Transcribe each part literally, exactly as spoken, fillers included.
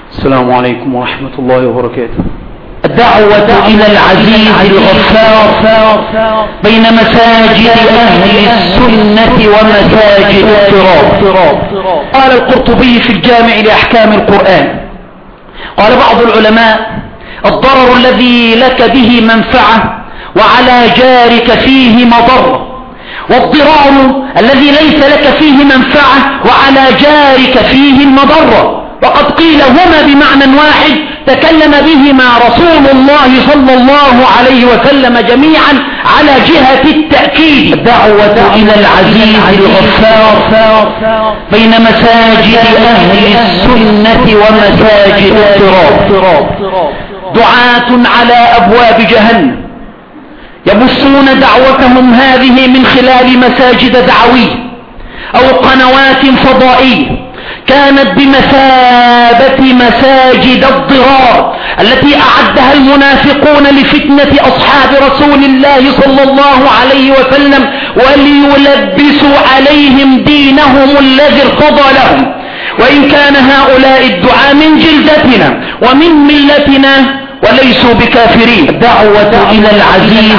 السلام عليكم ورحمة الله وبركاته. الدعوة إلى العزيز الغفار بين مساجد أهل السنة ومساجد التراب. قال القرطبي في الجامع لأحكام القرآن، قال بعض العلماء: الضرر الذي لك به منفعة وعلى جارك فيه مضرة، والضرار الذي ليس لك فيه منفعة وعلى جارك فيه المضرة. وقد قيل هما بمعنى واحد تكلم بهما رسول الله صلى الله عليه وسلم جميعا على جهة التأكيد. الدعوة إلى العزيز الغفار بين مساجد أهل السنة ومساجد التراب. دعاة على أبواب جهنم يبثون دعوتهم هذه من خلال مساجد دعوية أو قنوات فضائية كانت بمثابة مساجد الضرار التي أعدها المنافقون لفتنة أصحاب رسول الله صلى الله عليه وسلم وليلبسوا عليهم دينهم الذي ارتضى لهم. وإن كان هؤلاء الدعاء من جلدتنا ومن ملتنا وليسوا بكافرين. الدعوة إلى العزيز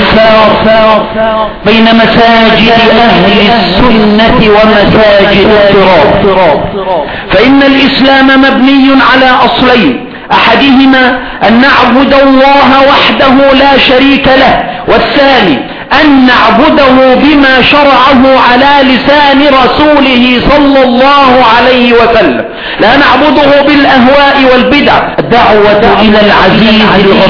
الغفار بين مساجد أهل السنة ومساجد التراب. فإن الإسلام مبني على أصلين: أحدهما أن نعبد الله وحده لا شريك له، والثاني أن نعبده بما شرعه على لسان رسوله صلى الله عليه وسلم، لا نعبده بالأهواء والبدع. الدعوة إلى العزيز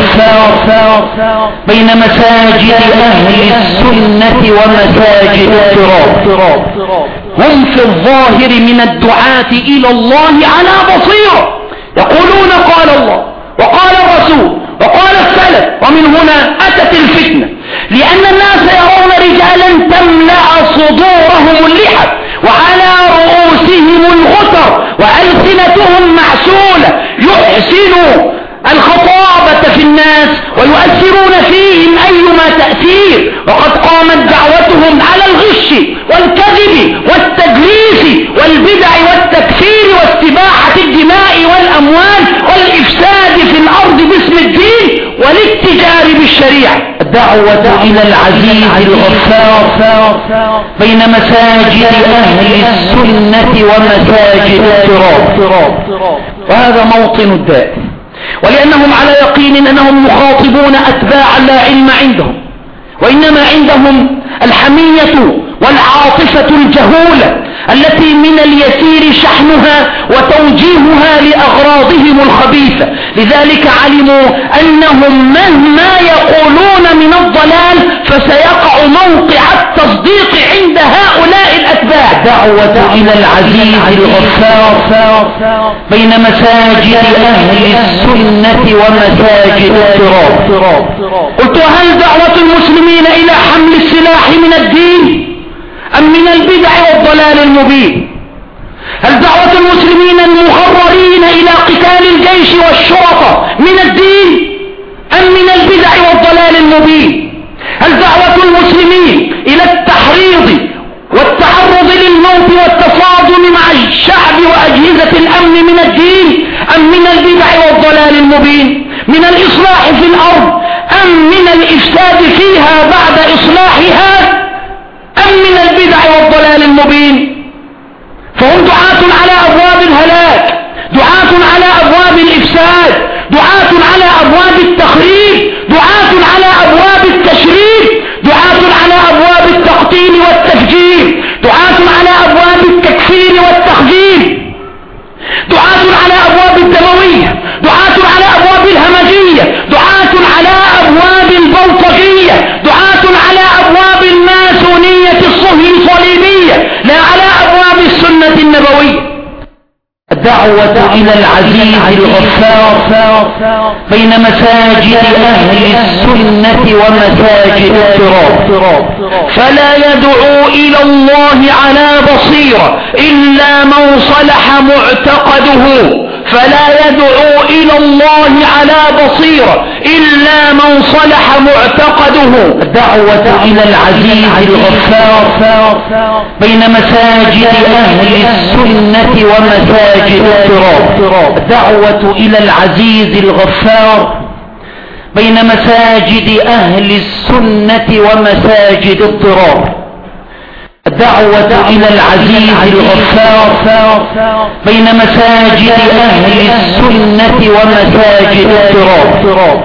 الغفار بين مساجد أهل السنة ومساجد التراب. هم في الظاهر من الدعاة إلى الله على بصيرة، يقولون قال الله وقال الرسول وقال السلف. ومن هنا أتت الفتنة، لأن الناس يرون رجالا تملأ صدورهم اللحى وعلى رؤوسهم الغتر وألسنتهم معسولة، يحسنوا الخطابة في الناس ويؤثرون فيهم أيما تأثير، وقد قامت دعوتهم على الغش والكذب والتدليس والبدع والتكفير واستباحة الدماء والأموال والإفساد في الأرض باسم الدين والاتجار بالشريعة. الدعوة إلى العزيز الغفار بين مساجد أهل السنة ومساجد التراب. وهذا موطن الداء، ولأنهم على يقين أنهم مخاطبون أتباعا لا علم عندهم، وإنما عندهم الحمية والعاطفة الجهولة التي من اليسير شحنها وتوجيهها لأغراضهم الخبيثة. لذلك علموا أنهم مهما يقولون من الضلال فسيقع موقع التصديق عند هؤلاء الأتباع. دعوة إلى العزيز الغفار بين مساجد أهل السنة ومساجد التراب. قلت: هل دعوة المسلمين إلى حمل السلاح من الدين أم من البدع والضلال المبين؟ هل دعوة المسلمين المغررين إلى قتال الجيش والشرطة من الدين أم من البدع والضلال المبين؟ هل دعوة المسلمين إلى التحريض والتعرض للموت والتصادم مع الشعب وأجهزة الأمن من الدين أم من البدع والضلال المبين؟ من الإصلاح في الأرض أم من الإفساد فيها بعد إصلاحها أم من البدع والضلال المبين؟ فهم دعاة على أبواب الهلاك، دعاة على أبواب الإفساد، دعاة على أبواب التخريب، دعاة على أبواب التشريد، دعاة على أبواب التقتيل والتفجير، دعاة على أبواب التكفير والتخذيب، دعاة على أبواب الدموية، دعاة على أبواب الهمجية، دعاة على أبواب البلطجية، دعاة على أبواب الماسونية الصهيونية، لا على أبواب السنة النبوية. الدعوة إلى العزيز الغفار بين مساجد أهل السنة ومساجد التراب. فلا يدعو إلى الله على بصيرة إلا من صلح معتقده، فلا يدعو إلى الله على بصيرة إلا من صلح معتقده. الدعوة إلى العزيز الغفار بين مساجد أهل السنة ومساجد التراب. الدعوة إلى العزيز الغفار بين مساجد أهل السنة ومساجد الضرار. الدعوة إلى العزيز الغفار بين مساجد أهل السنة ومساجد الضرار.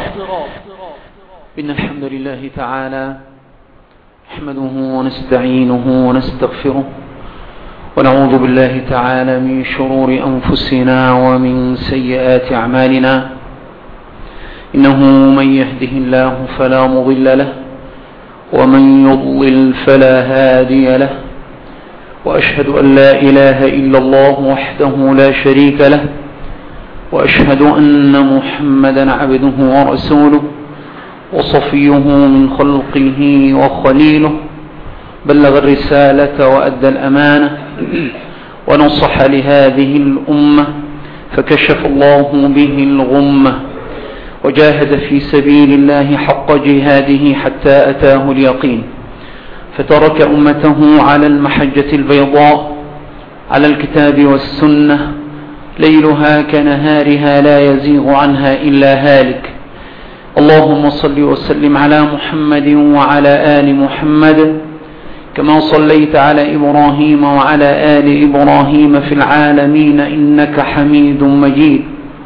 إن الحمد لله تعالى نحمده ونستعينه ونستغفره ونعوذ بالله تعالى من شرور أنفسنا ومن سيئات أعمالنا. إنه من يهده الله فلا مضل له ومن يضلل فلا هادي له، وأشهد أن لا إله إلا الله وحده لا شريك له، وأشهد أن محمدا عبده ورسوله وصفيه من خلقه وخليله، بلغ الرسالة وأدى الأمانة ونصح لهذه الأمة فكشف الله به الغمة، وجاهد في سبيل الله حق جهاده حتى أتاه اليقين، فترك أمته على المحجة البيضاء على الكتاب والسنة ليلها كنهارها لا يزيغ عنها إلا هالك. اللهم صل وسلم على محمد وعلى آل محمد كما صليت على إبراهيم وعلى آل إبراهيم في العالمين إنك حميد مجيد،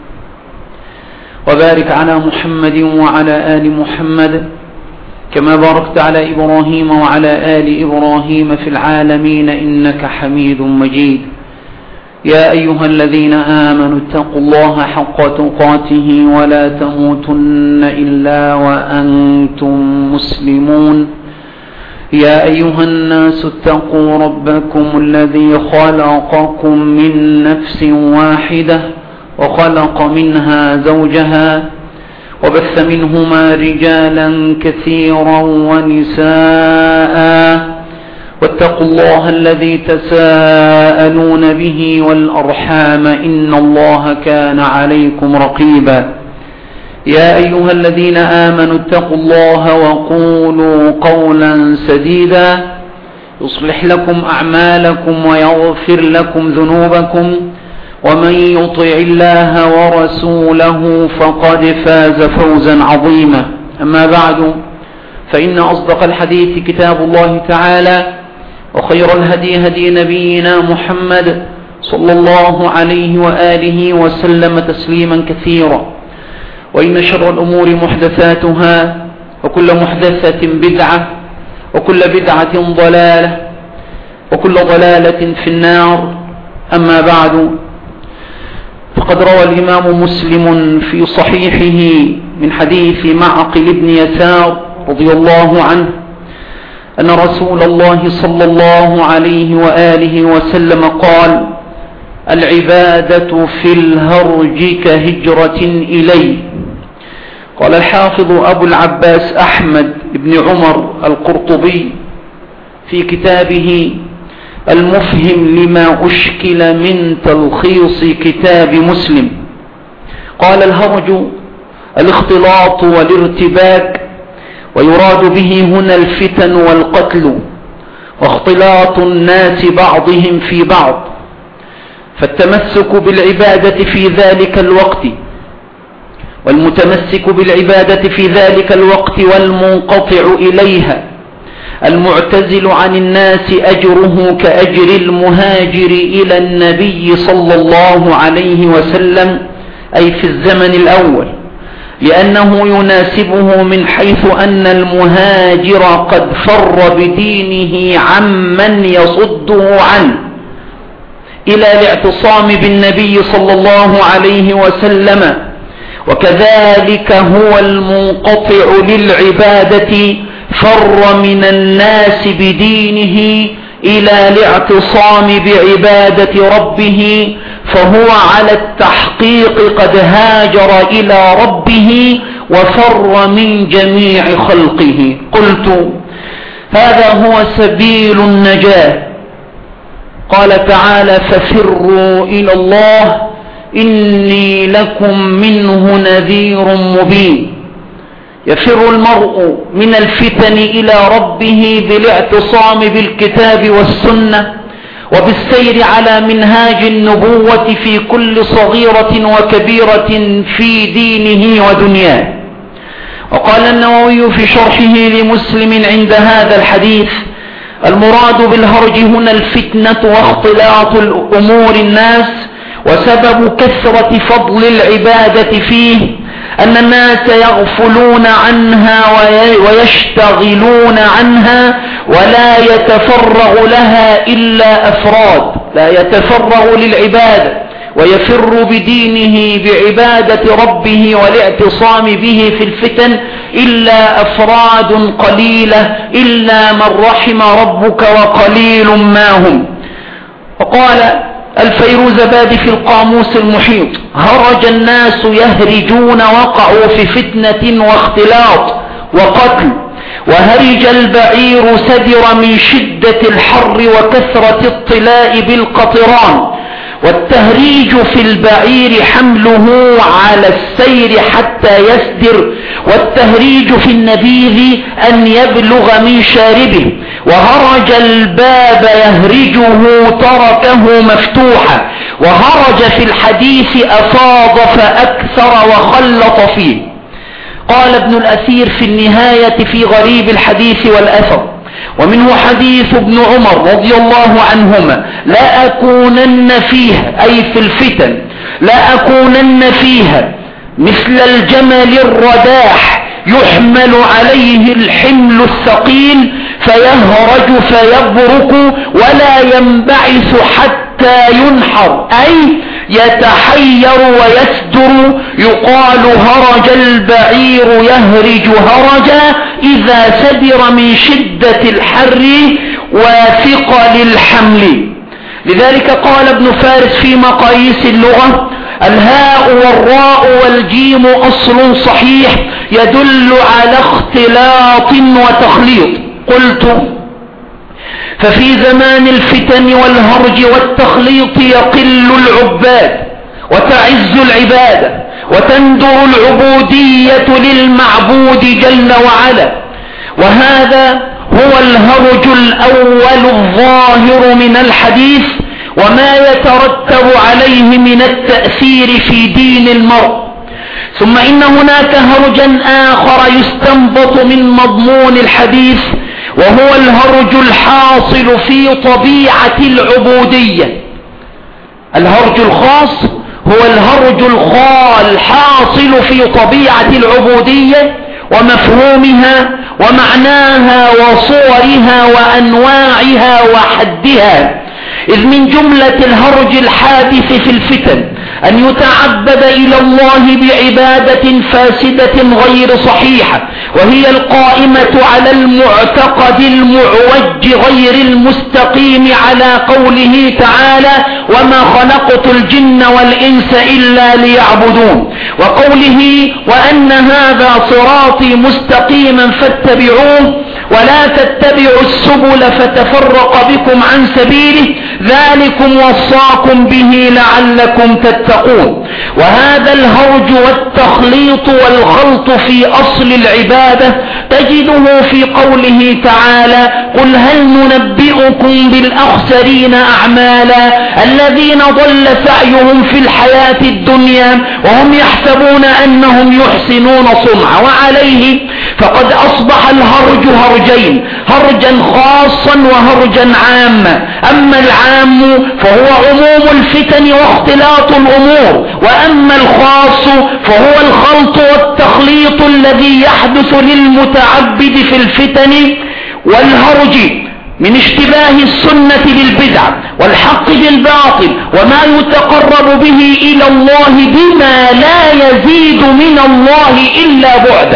وبارك على محمد وعلى آل محمد كما باركت على إبراهيم وعلى آل إبراهيم في العالمين إنك حميد مجيد. يا أيها الذين آمنوا اتقوا الله حق تقاته ولا تموتن إلا وأنتم مسلمون. يا أيها الناس اتقوا ربكم الذي خلقكم من نفس واحدة وخلق منها زوجها وبث منهما رجالا كثيرا ونساء، واتقوا الله الذي تساءلون به والأرحام إن الله كان عليكم رقيبا. يا أيها الذين آمنوا اتقوا الله وقولوا قولا سديدا يصلح لكم أعمالكم ويغفر لكم ذنوبكم، ومن يطع الله ورسوله فقد فاز فوزا عظيما. أما بعد، فإن أصدق الحديث كتاب الله تعالى، وخير الهدي هدي نبينا محمد صلى الله عليه وآله وسلم تسليما كثيرا. وإن شر الأمور محدثاتها، وكل محدثة بدعة، وكل بدعة ضلالة، وكل ضلالة في النار. أما بعد، فقد روى الإمام مسلم في صحيحه من حديث معقل بن يسار رضي الله عنه أن رسول الله صلى الله عليه وآله وسلم قال: العبادة في الهرج كهجرة إلي. قال الحافظ أبو العباس أحمد بن عمر القرطبي في كتابه المفهم لما أشكل من تلخيص كتاب مسلم، قال: الهرج الاختلاط والارتباك، ويراد به هنا الفتن والقتل واختلاط الناس بعضهم في بعض، فالتمسك بالعبادة في ذلك الوقت والمتمسك بالعبادة في ذلك الوقت والمنقطع إليها المعتزل عن الناس أجره كأجر المهاجر إلى النبي صلى الله عليه وسلم، أي في الزمن الأول، لأنه يناسبه من حيث أن المهاجر قد فر بدينه عمن يصده عنه إلى الاعتصام بالنبي صلى الله عليه وسلم، وكذلك هو المنقطع للعبادة فر من الناس بدينه إلى الاعتصام بعبادة ربه، فهو على التحقيق قد هاجر إلى ربه وفر من جميع خلقه. قلت: هذا هو سبيل النجاة. قال تعالى: ففروا إلى الله إني لكم منه نذير مبين. يفر المرء من الفتن إلى ربه بالاعتصام بالكتاب والسنة وبالسير على منهاج النبوة في كل صغيرة وكبيرة في دينه ودنياه. وقال النووي في شرحه لمسلم عند هذا الحديث: المراد بالهرج هنا الفتنة واختلاط الأمور الناس، وسبب كثرة فضل العبادة فيه أن الناس يغفلون عنها ويشتغلون عنها ولا يتفرغ لها إلا أفراد، لا يتفرغ للعبادة ويفر بدينه بعبادة ربه والاعتصام به في الفتن إلا أفراد قليلة إلا من رحم ربك وقليل ما هم. وقال الفيروزبادي في القاموس المحيط: هرج الناس يهرجون وقعوا في فتنة واختلاط وقتل، وهرج البعير سدر من شدة الحر وكثرة الطلاء بالقطران. والتهريج في البعير حمله على السير حتى يسدر، والتهريج في النبيذ أن يبلغ من شاربه. وهرج الباب يهرجه تركه مفتوحا، وهرج في الحديث أفاض فأكثر وخلط فيه. قال ابن الأثير في النهاية في غريب الحديث والأثر: ومنه حديث ابن عمر رضي الله عنهما: لا أكونن فيها، أي في الفتن، لا أكونن فيها مثل الجمل الرداح يحمل عليه الحمل الثقيل فيهرج فيبرك ولا ينبعث حتى ينحر، أي يتحير ويسدر. يقال هرج البعير يهرج هرجا إذا سدر من شدة الحر وثقل الحمل. لذلك قال ابن فارس في مقاييس اللغة: الهاء والراء والجيم أصل صحيح يدل على اختلاط وتخليط. قلت: ففي زمان الفتن والهرج والتخليط يقل العباد وتعز العبادة وتندر العبودية للمعبود جل وعلا، وهذا هو الهرج الأول الظاهر من الحديث وما يترتب عليه من التأثير في دين المرء. ثم إن هناك هرجا آخر يستنبط من مضمون الحديث، وهو الهرج الحاصل في طبيعة العبودية. الهرج الخاص هو الهرج الحاصل في طبيعة العبودية ومفهومها ومعناها وصورها وأنواعها وحدها. إذ من جملة الهرج الحادث في الفتن أن يتعبد إلى الله بعبادة فاسدة غير صحيحة، وهي القائمة على المعتقد المعوج غير المستقيم على قوله تعالى: وما خلقت الجن والإنس إلا ليعبدون، وقوله: وأن هذا صراطي مستقيما فاتبعوه ولا تتبعوا السبل فتفرق بكم عن سبيله ذلكم وصاكم به لعلكم تتقون. وهذا الهرج والتخليط والخلط في أصل العبادة تجده في قوله تعالى: قل هل ننبئكم بالأخسرين أعمالا الذين ضل سعيهم في الحياة الدنيا وهم يحسبون أنهم يحسنون صنعا. وعليه فقد أصبح الهرج هرجين: هرجا خاصا وهرجا عاما. أما العام فهو عموم الفتن واختلاط الأمور، وأما الخاص فهو الخلط والتخليط الذي يحدث للمتعبد في الفتن والهرج من اشتباه السنة بالبدع والحق بالباطل، وما يتقرب به إلى الله بما لا يزيد من الله إلا بعدا.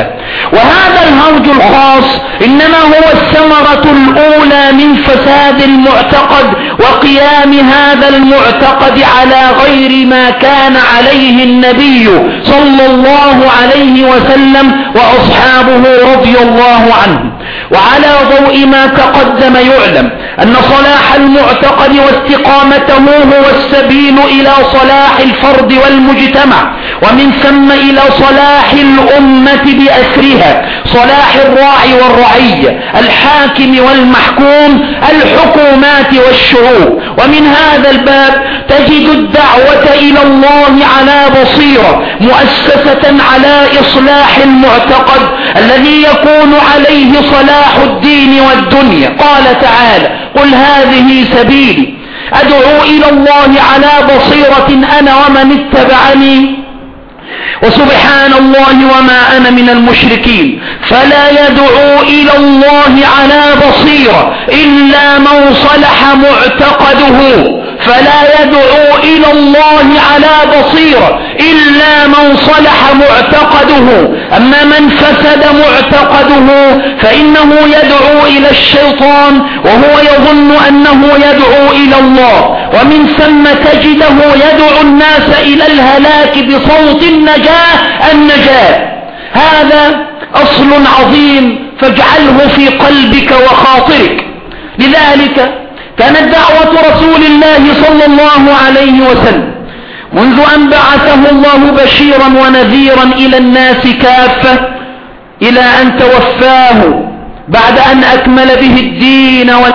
وهذا الهرج الخاص إنما هو الثمرة الأولى من فساد المعتقد وقيام هذا المعتقد على غير ما كان عليه النبي صلى الله عليه وسلم وأصحابه رضي الله عنهم. وعلى ضوء ما تقدم يعلم أن صلاح المعتقد واستقامته هو السبيل إلى صلاح الفرد والمجتمع، ومن ثم إلى صلاح الأمة بأسرها، صلاح الراعي والرعية، الحاكم والمحكوم، الحكومات والشعوب. ومن هذا الباب تجد الدعوة إلى الله على بصيرة مؤسسة على إصلاح المعتقد الذي يكون عليه صلاح الدين والدنيا. قال تعالى: قل هذه سبيلي أدعو إلى الله على بصيرة أنا ومن اتبعني وسبحان الله وما أنا من المشركين. فلا يدعو إلى الله على بصيرة إلا من صلح معتقده، فلا يدعو إلى الله على بصيرة إلا من صلح معتقده. أما من فسد معتقده فإنه يدعو إلى الشيطان وهو يظن أنه يدعو إلى الله، ومن ثم تجده يدعو الناس إلى الهلاك بصوت النجاة النجاة. هذا أصل عظيم فاجعله في قلبك وخاطرك. لذلك كانت دعوة رسول الله صلى الله عليه وسلم منذ أن بعثه الله بشيرا ونذيرا إلى الناس كافة إلى أن توفاه بعد أن أكمل به الدين و...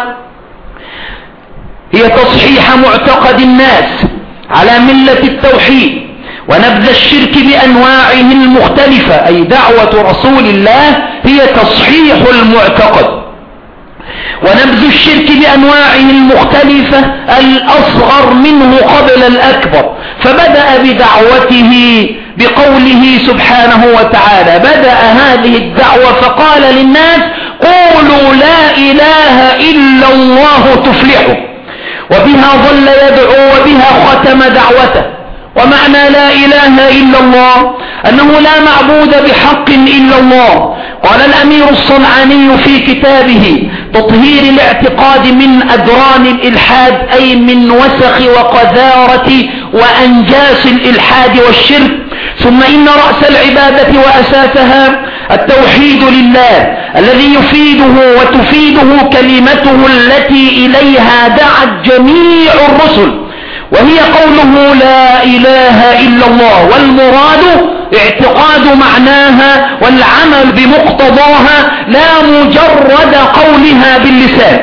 هي تصحيح معتقد الناس على ملة التوحيد ونبذ الشرك بأنواعه المختلفة. أي دعوة رسول الله هي تصحيح المعتقد ونبذ الشرك بأنواعه المختلفة الأصغر منه قبل الأكبر. فبدأ بدعوته بقوله سبحانه وتعالى: بدأ هذه الدعوة فقال للناس: قولوا لا إله إلا الله تفلحوا. وبها ظل يدعو وبها ختم دعوته. ومعنى لا إله إلا الله أنه لا معبود بحق إلا الله. قال الأمير الصنعاني في كتابه تطهير الاعتقاد من أدران الإلحاد، أي من وسخ وقذارة وأنجاس الإلحاد والشرك: ثم إن رأس العبادة وأساسها التوحيد لله الذي يفيده وتفيده كلمته التي إليها دعت جميع الرسل، وهي قوله لا إله إلا الله، والمراد اعتقاد معناها والعمل بمقتضاها لا مجرد قولها باللسان.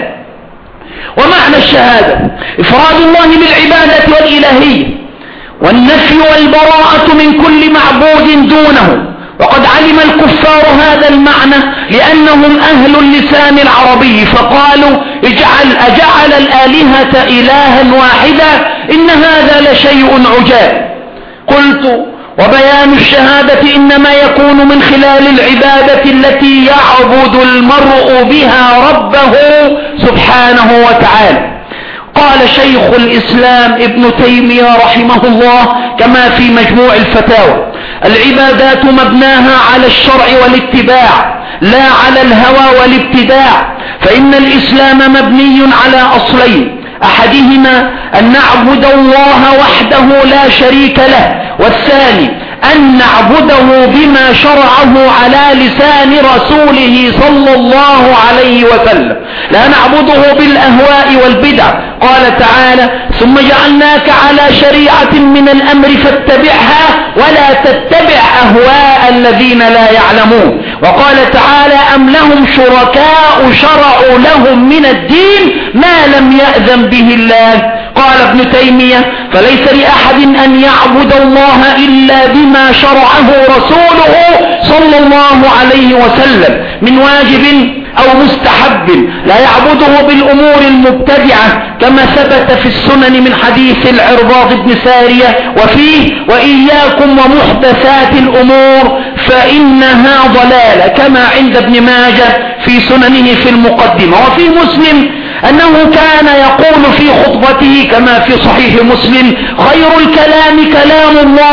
ومعنى الشهادة إفراد الله بالعبادة والإلهية والنفي والبراءة من كل معبود دونه. وقد علم الكفار هذا المعنى لأنهم أهل اللسان العربي فقالوا: اجعل أجعل الآلهة إلها واحدا إن هذا لشيء عجاب. قلت: وبيان الشهادة إنما يكون من خلال العبادة التي يعبد المرء بها ربه سبحانه وتعالى. قال شيخ الإسلام ابن تيمية رحمه الله كما في مجموع الفتاوى: العبادات مبناها على الشرع والاتباع لا على الهوى والابتداع، فإن الإسلام مبني على أصلين: أحدهما أن نعبد الله وحده لا شريك له، والثاني أن نعبده بما شرعه على لسان رسوله صلى الله عليه وسلم، لا نعبده بالأهواء والبدع. قال تعالى: ثم جعلناك على شريعة من الأمر فاتبعها ولا تتبع أهواء الذين لا يعلمون. وقال تعالى: أم لهم شركاء شرعوا لهم من الدين ما لم يأذن به الله. قال ابن تيمية: فليس لأحد أن يعبد الله إلا بما شرعه رسوله صلى الله عليه وسلم من واجب أو مستحب، لا يعبده بالأمور المبتدعة كما ثبت في السنن من حديث العرباض بن سارية وفيه: وإياكم ومحدثات الأمور فإنها ضلالة، كما عند ابن ماجه في سننه في المقدمة. وفي مسلم أنه كان يقول في خطبته كما في صحيح مسلم: خير الكلام كلام الله،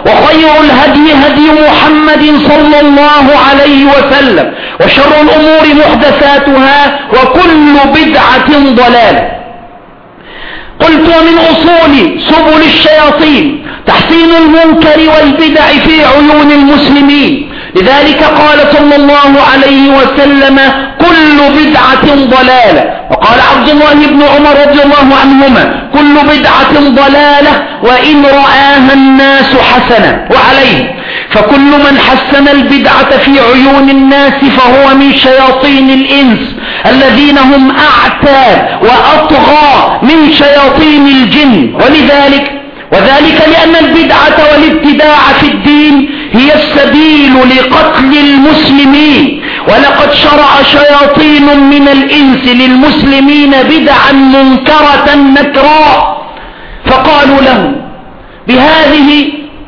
وخير الهدي هدي محمد صلى الله عليه وسلم، وشر الأمور محدثاتها، وكل بدعة ضلالة. قلت: ومن أصول سبل الشياطين تحسين المنكر والبدع في عيون المسلمين، لذلك قال صلى الله عليه وسلم: كل بدعة ضلالة. وقال عبد الله بن عمر رضي الله عنهما: كل بدعة ضلالة وإن رآها الناس حسنة. وعليه فكل من حسن البدعة في عيون الناس فهو من شياطين الإنس الذين هم أعتى وأطغى من شياطين الجن. ولذلك وذلك لأن البدعة والابتداع في الدين هي السبيل لقتل المسلمين، ولقد شرع شياطين من الإنس للمسلمين بدعا منكرة نكراء، فقالوا لهم: بهذه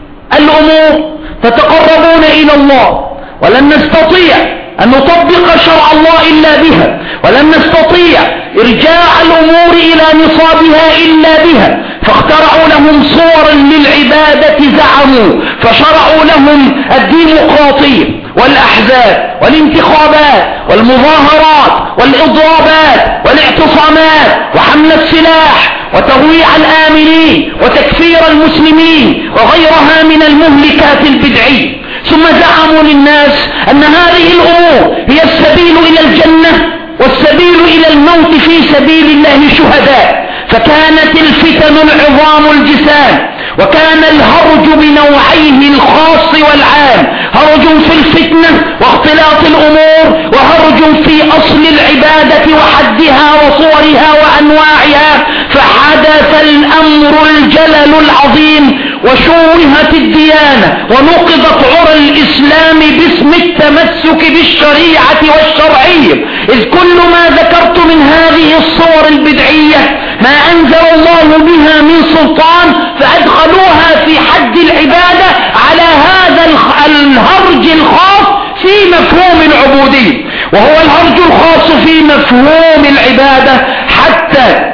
الأمور تتقربون إلى الله، ولن نستطيع أن نطبق شرع الله إلا بها، ولن نستطيع إرجاع الأمور إلى نصابها إلا بها، فاخترعوا لهم صورا للعبادة زعموا، فشرعوا لهم الديمقراطية والأحزاب والانتخابات والمظاهرات والإضرابات والاعتصامات وحمل السلاح وترويع الآمنين وتكفير المسلمين وغيرها من المهلكات البدعية. ثم زعموا للناس أن هذه الأمور هي السبيل إلى الجنة والسبيل إلى الموت في سبيل الله شهداء، فكانت الفتن العظام الجسام، وكان الهرج بنوعيه الخاص والعام: هرج في الفتنة واختلاط الأمور، وهرج في أصل العبادة وحدها وصورها وأنواعها. فحدث الأمر الجلل العظيم، وشوهت الديانة، ونقضت عرى الإسلام باسم التمسك بالشريعة والشرعية، إذ كل ما ذكرت من هذه الصور البدعية ما أنزل الله بها من سلطان، فأدخلوها في حد العبادة على هذا الهرج الخاص في مفهوم العبودية، وهو الهرج الخاص في مفهوم العبادة، حتى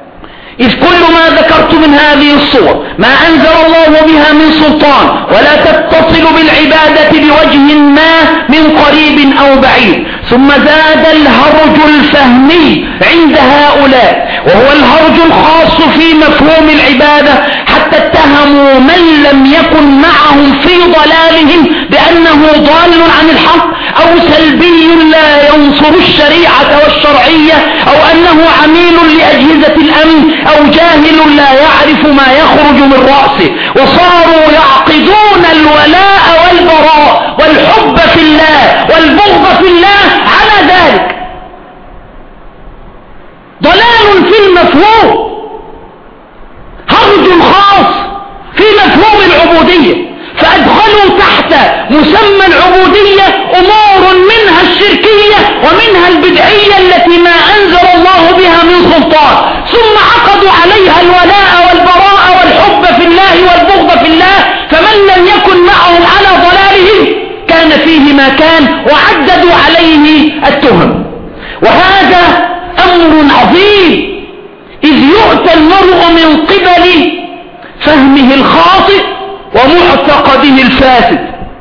إذ كل ما ذكرت من هذه الصور ما أنزل الله بها من سلطان، ولا تتصل بالعبادة بوجه ما من قريب أو بعيد. ثم زاد الهرج الفهمي عند هؤلاء، وهو الهرج الخاص في مفهوم العبادة، حتى اتهموا من لم يكن معهم في ضلالهم بأنه ضال عن الحق، أو سلبي لا ينصر الشريعة والشرعية، أو أنه عميل لأجهزة الأمن، أو جاهل لا يعرف ما يخرج من رأسه. وصاروا يعقدون الولاء والبراء والحب في الله والبغض في الله على ذلك. ضلال في المفهوم، هرج خاص في مفهوم العبودية، فأدخلوا تحت مسمى العبودية أمور منها الشركية ومنها البدعية التي ما أنزل الله بها من سلطان، ثم عقدوا عليها الولاء والبراء والحب في الله والبغض في الله. فمن لم يكن معهم على ضلالهم كان فيه ما كان، وعددوا عليه التهم. وهذا أمر عظيم، إذ يؤتى المرء من قبل فهمه الخاطئ ومعتقده الفاسد.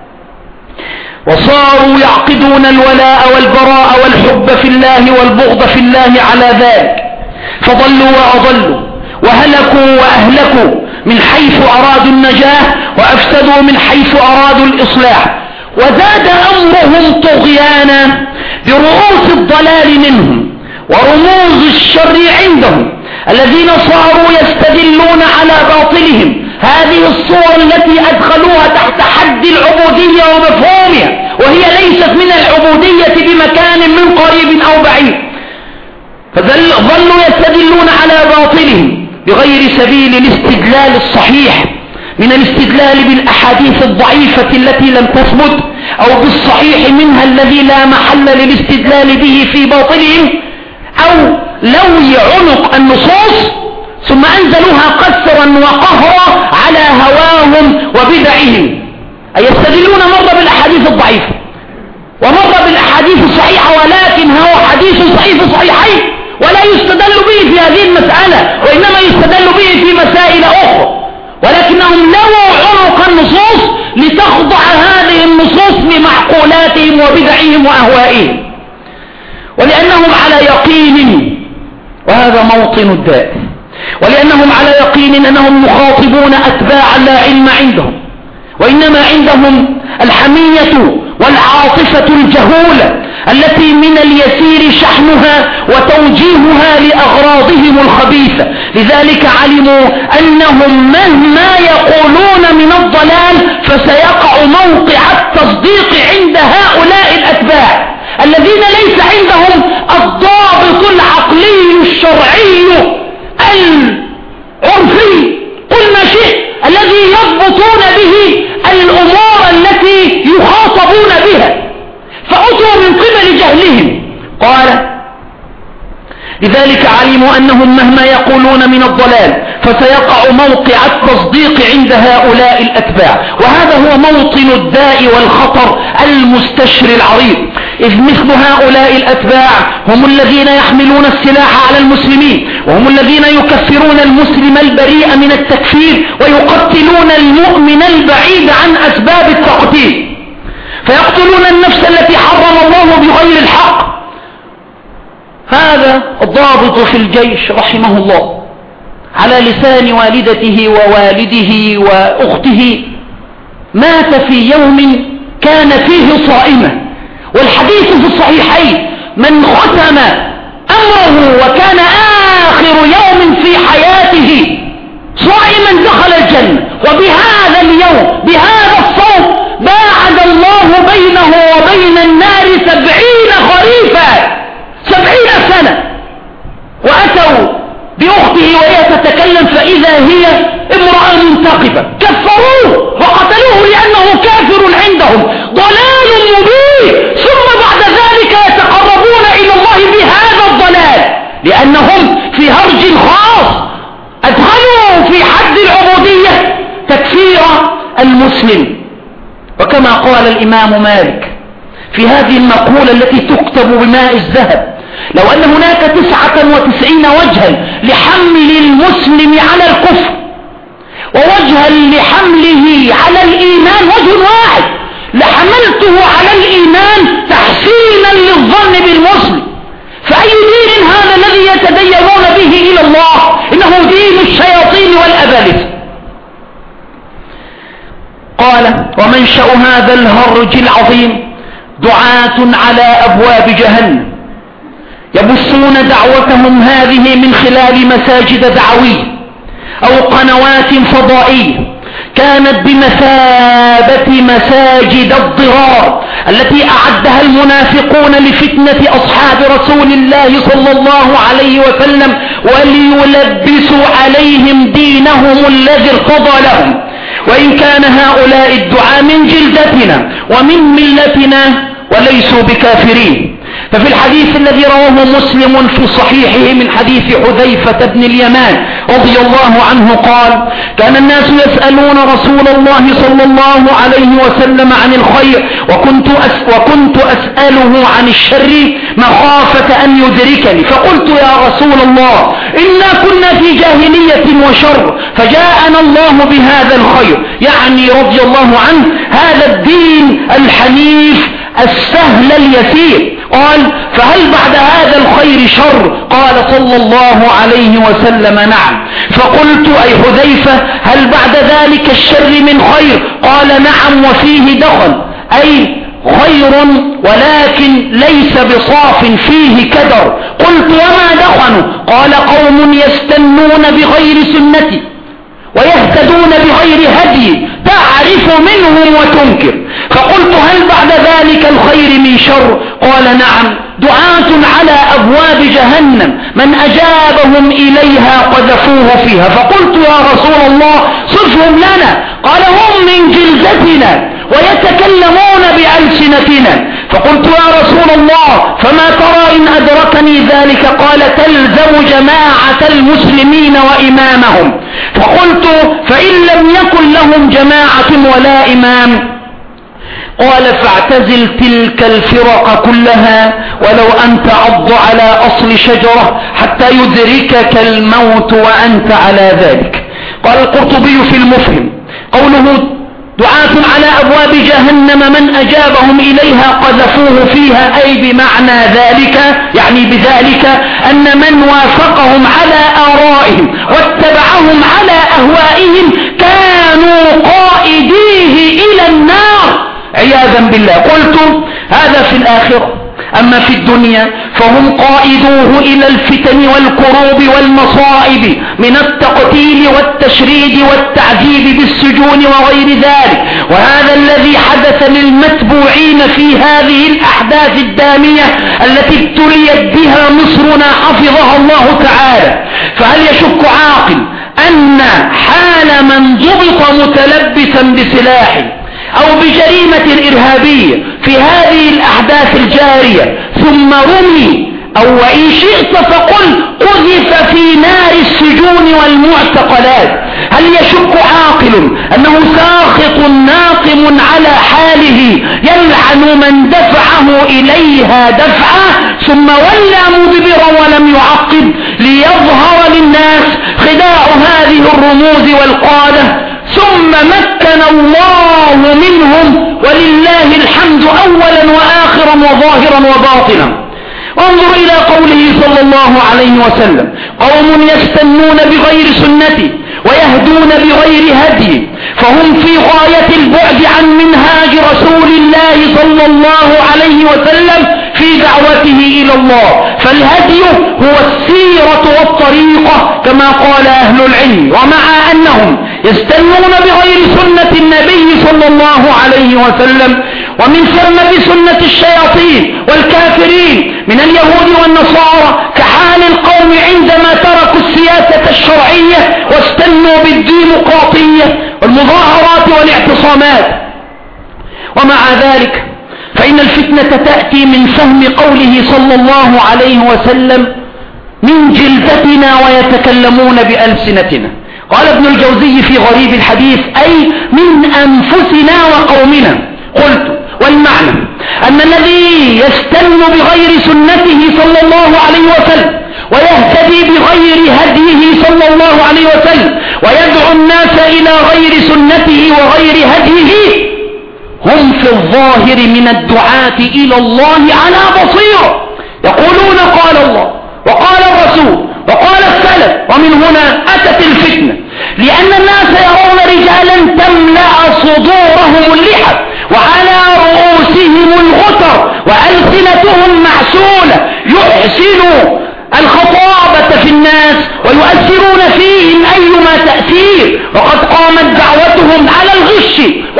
وصاروا يعقدون الولاء والبراء والحب في الله والبغض في الله على ذلك، فضلوا وأضلوا وهلكوا وأهلكوا من حيث أرادوا النجاة، وأفسدوا من حيث أرادوا الإصلاح. وزاد أمرهم طغيانا برؤوس الضلال منهم ورموز الشر عندهم، الذين صاروا يستدلون على باطلهم هذه الصور التي أدخلوها تحت حد العبودية ومفهومها، وهي ليست من العبودية بمكان من قريب أو بعيد. فظلوا يستدلون على باطلهم بغير سبيل الاستدلال الصحيح من الاستدلال بالأحاديث الضعيفة التي لم تثبت، أو بالصحيح منها الذي لا محل للاستدلال به في باطلهم، أو لوي عنق النصوص ثم أنزلوها قسرا وقهرا على هواهم وبدعهم. أي يستدلون مرة بالأحاديث الضعيفة ومرة بالأحاديث الصحيحة، ولكن هو حديث صحيح صحيحين ولا يستدل به في هذه المسألة، وإنما يستدل به في مسائل أخرى، ولكنهم لووا عنق النصوص بدعهم وأهوائهم، ولأنهم على يقين، وهذا موطن الداء، ولأنهم على يقين أنهم مخاطبون أتباعا لا علم عندهم، وإنما عندهم الحمية والعاطفة الجهولة التي من اليسير شحنها وتوجيهها لأغراضهم الخبيثة. لذلك علموا أنهم مهما يقولون من الضلال فسيقع موقع التصديق عند هؤلاء الأتباع الذين ليس عندهم الضابط العقلي الشرعي العرفي، قل ما شئت، الذي يضبطون به الأمور التي يخاطبون بها، فأتوا من قبل جهلهم. قال لذلك علموا أنهم مهما يقولون من الضلال فسيقع موقع التصديق عند هؤلاء الأتباع، وهذا هو موطن الداء والخطر المستشر العريض، إذ مثل هؤلاء الأتباع هم الذين يحملون السلاح على المسلمين، وهم الذين يكفرون المسلم البريء من التكفير ويقتلون المؤمن البعيد عن أسباب التقتيل، فيقتلون النفس التي حرم الله بغير الحق. هذا الضابط في الجيش رحمه الله على لسان والدته ووالده وأخته مات في يوم كان فيه صائما، والحديث في الصحيحين من ختم أمره وكان آخر يوم في حياته صائما دخل الجنة. وبهذا اليوم بهذا الصوم باعد الله بينه وبين النار سبعين خريفا، سبعين سنة. وأتوا بأخته وهي تتكلم فإذا هي امرأة منتقبة، كفروه وقتلوه لأنه كافر عندهم، ضلال مبين. ثم بعد ذلك يتقربون إلى الله بهذا الضلال لأنهم في هرج خاص أدخلوا في حد العبودية تكفير المسلم. وكما قال الإمام مالك في هذه المقولة التي تكتب بماء الذهب: لو أن هناك تسعة وتسعين وجها لحمل المسلم على الكفر ووجها لحمله على الإيمان وجه واحد لحملته على الإيمان تحسينا للظن بالمسلم. فأي دين هذا الذي يتدينون به إلى الله؟ إنه دين الشياطين والأبالسة. قال: ومنشأ هذا الهرج العظيم دعاة على أبواب جهنم يبثون دعوتهم هذه من خلال مساجد دعوية أو قنوات فضائية كانت بمثابة مساجد الضرار التي أعدها المنافقون لفتنة أصحاب رسول الله صلى الله عليه وسلم وليلبسوا عليهم دينهم الذي ارتضى لهم. وإن كان هؤلاء الدعاة من جلدتنا ومن ملتنا وليسوا بكافرين. ففي الحديث الذي رواه مسلم في صحيحه من حديث حذيفة بن اليمان رضي الله عنه قال: كان الناس يسألون رسول الله صلى الله عليه وسلم عن الخير وكنت, أس وكنت أسأله عن الشر مخافة أن يدركني، فقلت: يا رسول الله إنا كنا في جاهلية وشر فجاءنا الله بهذا الخير، يعني رضي الله عنه هذا الدين الحنيف السهل اليسير. قال: فهل بعد هذا الخير شر؟ قال صلى الله عليه وسلم: نعم. فقلت: أي حذيفة هل بعد ذلك الشر من خير؟ قال: نعم، وفيه دخل، أي خير ولكن ليس بصاف فيه كدر. قلت: وما دخن؟ قال: قوم يستنون بغير سنتي ويهتدون بغير هدي تعرف منهم وتنكر. فقلت: هل بعد ذلك الخير من شر؟ قال: نعم، دعاة على أبواب جهنم من أجابهم إليها قذفوه فيها. فقلت: يا رسول الله صفهم لنا. قال: هم من جلدتنا ويتكلمون بألسنتنا. فقلت: يا رسول الله فما ترى إن أدركني ذلك؟ قال: تلزم جماعة المسلمين وإمامهم. فقلت: فإن لم يكن لهم جماعة ولا إمام؟ قال: فاعتزل تلك الفرق كلها ولو أن تعض على أصل شجرة حتى يدركك الموت وأنت على ذلك. قال القرطبي في المفهم: قوله دعاة على أبواب جهنم من أجابهم إليها قذفوه فيها، أي بمعنى ذلك يعني بذلك أن من وافقهم على آرائهم واتبعهم على أهوائهم كانوا قائديه إلى النار عياذا بالله. قلت هذا في الآخرة، أما في الدنيا فهم قائدوه إلى الفتن والكروب والمصائب من التقتيل والتشريد والتعذيب بالسجون وغير ذلك. وهذا الذي حدث للمتبوعين في هذه الأحداث الدامية التي ابتليت بها مصرنا حفظها الله تعالى. فهل يشك عاقل أن حال من ضبط متلبسا بسلاح أو بجريمة إرهابية في هذه الأحداث الجارية ثم رمي أو وإن شئت فقل قذف في نار السجون والمعتقلات، هل يشك عاقل أنه ساخط ناقم على حاله يلعن من دفعه إليها دفعه ثم ولى مدبرا ولم يعقب ليظهر للناس خداع هذه الرموز والقادة؟ ثم مكن الله منهم ولله الحمد أولا وآخرا وظاهرا وباطنا. انظر إلى قوله صلى الله عليه وسلم: قوم يستنون بغير سنتي ويهدون بغير هدي فهم في غاية البعد عن منهاج رسول الله صلى الله عليه وسلم في دعوته إلى الله. فالهدي هو السيرة والطريقة كما قال أهل العلم. ومع أنهم يستنون بغير سنة النبي صلى الله عليه وسلم ومن ثم بسنة الشياطين والكافرين من اليهود والنصارى كحال القوم عندما تركوا السياسة الشرعية واستنوا بالديمقراطية والمظاهرات والاعتصامات. ومع ذلك فإن الفتنة تأتي من فهم قوله صلى الله عليه وسلم: من جلدتنا ويتكلمون بألسنتنا. قال ابن الجوزي في غريب الحديث: أي من أنفسنا وقومنا. قلت: والمعنى أن الذي يستن بغير سنته صلى الله عليه وسلم ويهتدي بغير هديه صلى الله عليه وسلم ويدعو الناس إلى غير سنته وغير هديه هم في الظاهر من الدعاة إلى الله على بصيرة، يقولون قال الله وقال الرسول وقال السلف. ومن هنا أتت الفتنة، لأن الناس يرون رجالا تملأ صدورهم اللحى وعلى رؤوسهم الغتر وألسنتهم معسولة يحسنوا الخطابة في الناس ويؤثرون فيهم أيما تأثير، وقد قامت دعوتهم على الغش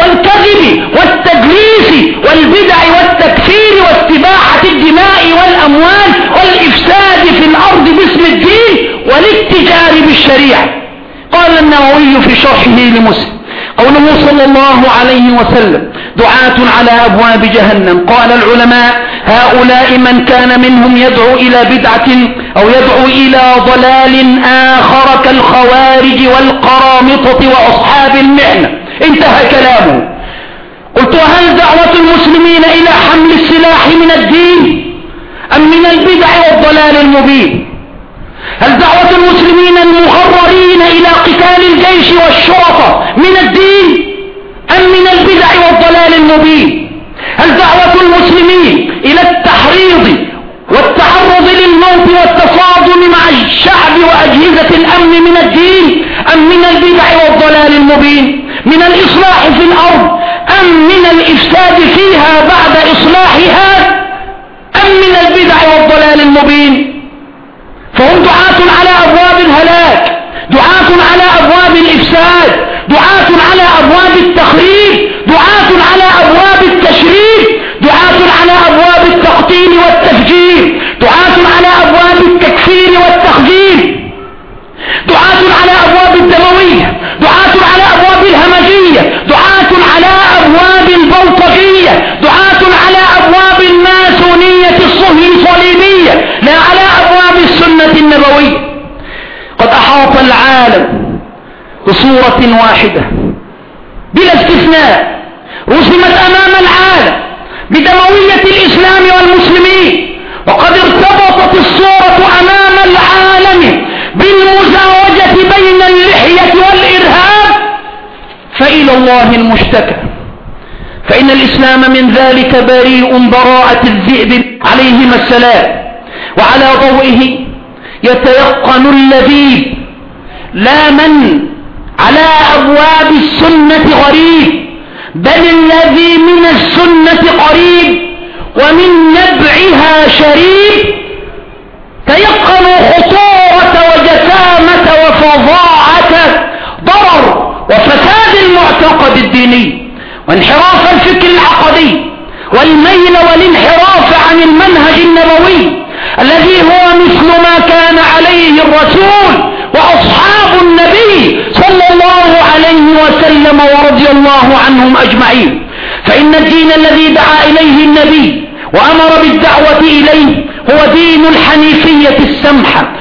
والكذب والتدليس والبدع والتكفير واستباحة الدماء والأموال والإفساد في الأرض باسم الدين والاتجار بالشريعة. قال النووي في شرحه لمسلم: قوله صلى الله عليه وسلم: دعاة على أبواب جهنم. قال العلماء: هؤلاء من كان منهم يدعو إلى بدعة أو يدعو إلى ضلال آخر كالخوارج والقرامطة وأصحاب المعنى. انتهى كلامه. قلت: هل دعوة المسلمين إلى حمل السلاح من الدين أم من البدع والضلال المبين؟ هل دعوة المسلمين المغررين إلى قتال الجيش والشرطة من الدين أم من البدع والضلال المبين؟ هل دعوة المسلمين إلى التحريض والتعرض للموت والتصادم مع الشعب وأجهزة الأمن من الدين أم من البدع والضلال المبين؟ من الإصلاح في الأرض أم من الإفساد فيها بعد إصلاحها أم من البدع والضلال المبين؟ فهم دعاة على أبواب الهلاك، دعاة على أبواب الإفساد، دعاة على أبواب التخريب، دعاة على أبواب التشريد، دعاة على أبواب التقتيل والتفجير، دعاة على أبواب التكفير والتخذيب، دعاة على أبواب الدموية، دعاة على أبواب الهمجية، دعاة على أبواب البلطجية، دعاة على أبواب الماسونية الصهيونية، لا على أبواب السنة النبوية. قد أحاط العالم بصورة واحدة بلا استثناء، رسمت أمام العالم بدموية الإسلام والمسلمين، وقد ارتبطت الصورة أمام العالم بالمزاوجة بين اللحية والإرهاب. إلى الله المشتكى، فإن الإسلام من ذلك بريء براءة الذئب عليهما السلام، وعلى ضوئه يتيقن اللبيب لا من على أبواب السنة غريب، بل الذي من السنة قريب ومن نبعها شريب، تيقنوا خطورة وجسامة وفظاعة ضرر وفساد المعتقد الديني وانحراف الفكر العقدي والميل والانحراف عن المنهج النبوي الذي هو مثل ما كان عليه الرسول وأصحاب النبي صلى الله عليه وسلم ورضي الله عنهم أجمعين. فإن الدين الذي دعا إليه النبي وأمر بالدعوة إليه هو دين الحنيفية السمحة،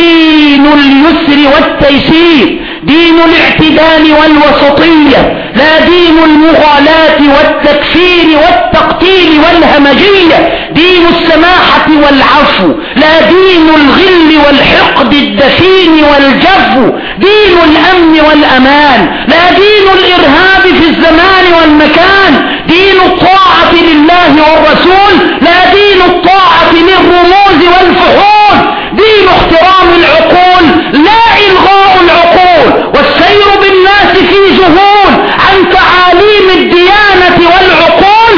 دين اليسر والتيسير، دين الاعتدال والوسطية، لا دين المغالاة والتكفير والتقتيل والهمجية، دين السماحة والعفو، لا دين الغل والحقد الدفين والجفو، دين الأمن والأمان، لا دين الإرهاب في الزمان والمكان، دين الطاعة لله والرسول، لا دين الطاعة للرموز والفحول، دين احترام العقول لا إلغاء العقول والسير بالناس في ذهول عن تعاليم الديانة والعقول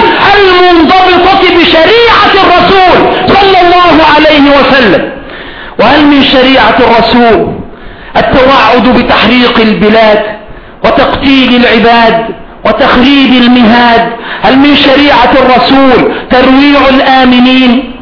المنضبطة بشريعة الرسول صلى الله عليه وسلم. وهل من شريعة الرسول التوعد بتحريق البلاد وتقتيل العباد وتخريب المهاد؟ هل من شريعة الرسول ترويع الآمنين؟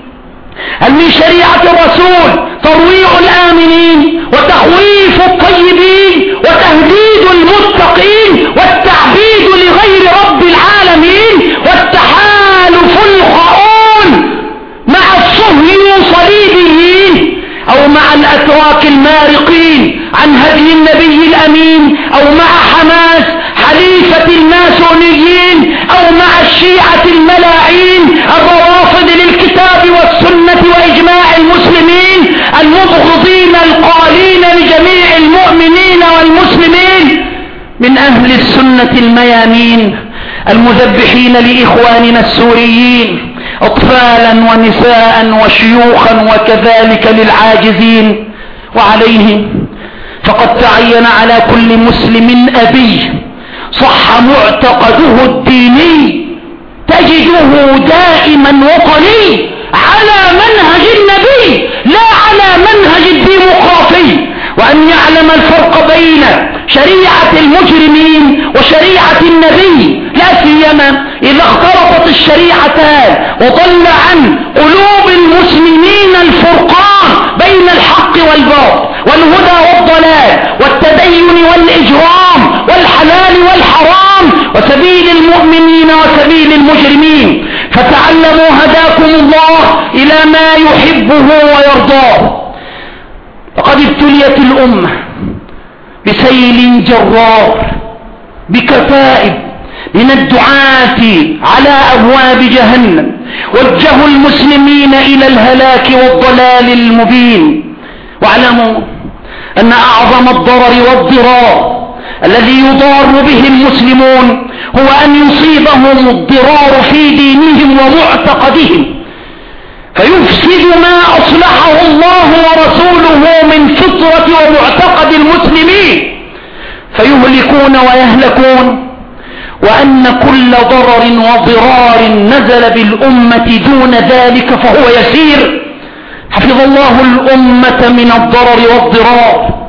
هل من شريعة الرسول ترويع الآمنين وتخويف الطيبين وتهديد المتقين والتعبيد لغير رب العالمين والتحالف الخؤون مع الصهي الصليبيين أو مع الأتراك المارقين عن هدي النبي الأمين أو مع حماس حليفة الماسونيين أو مع الشيعة الملاعين الروافض للكتاب والسنة وإجماع المسلمين المبغضين القالين لجميع المؤمنين والمسلمين من أهل السنة الميامين المذبحين لإخواننا السوريين أطفالا ونساء وشيوخا وكذلك للعاجزين. وعليهم فقد تعين على كل مسلم أبي صح معتقده الديني تجده دائما وطني على منهج النبي لا على منهج الديمقراطي، وأن يعلم الفرق بين شريعة المجرمين وشريعة النبي، لا سيما إذا اختلطت الشريعتان وضل عن قلوب المسلمين الفرقان بين الحق والباطل والهدى والضلال والتدين والإجرام والحلال والحرام وسبيل المؤمنين وسبيل المجرمين. فتعلموا هداكم الله إلى ما يحبه ويرضاه. فقد ابتليت الأمة بسيل جرار بكتائب من الدعاة على أبواب جهنم وجهوا المسلمين إلى الهلاك والضلال المبين. واعلموا أن أعظم الضرر والضرار الذي يضار به المسلمون هو أن يصيبهم الضرار في دينهم ومعتقدهم فيفسد ما أصلحه الله ورسوله من فطرة ومعتقد المسلمين فيهلكون ويهلكون، وأن كل ضرر وضرار نزل بالأمة دون ذلك فهو يسير. حفظ الله الأمة من الضرر والضرار،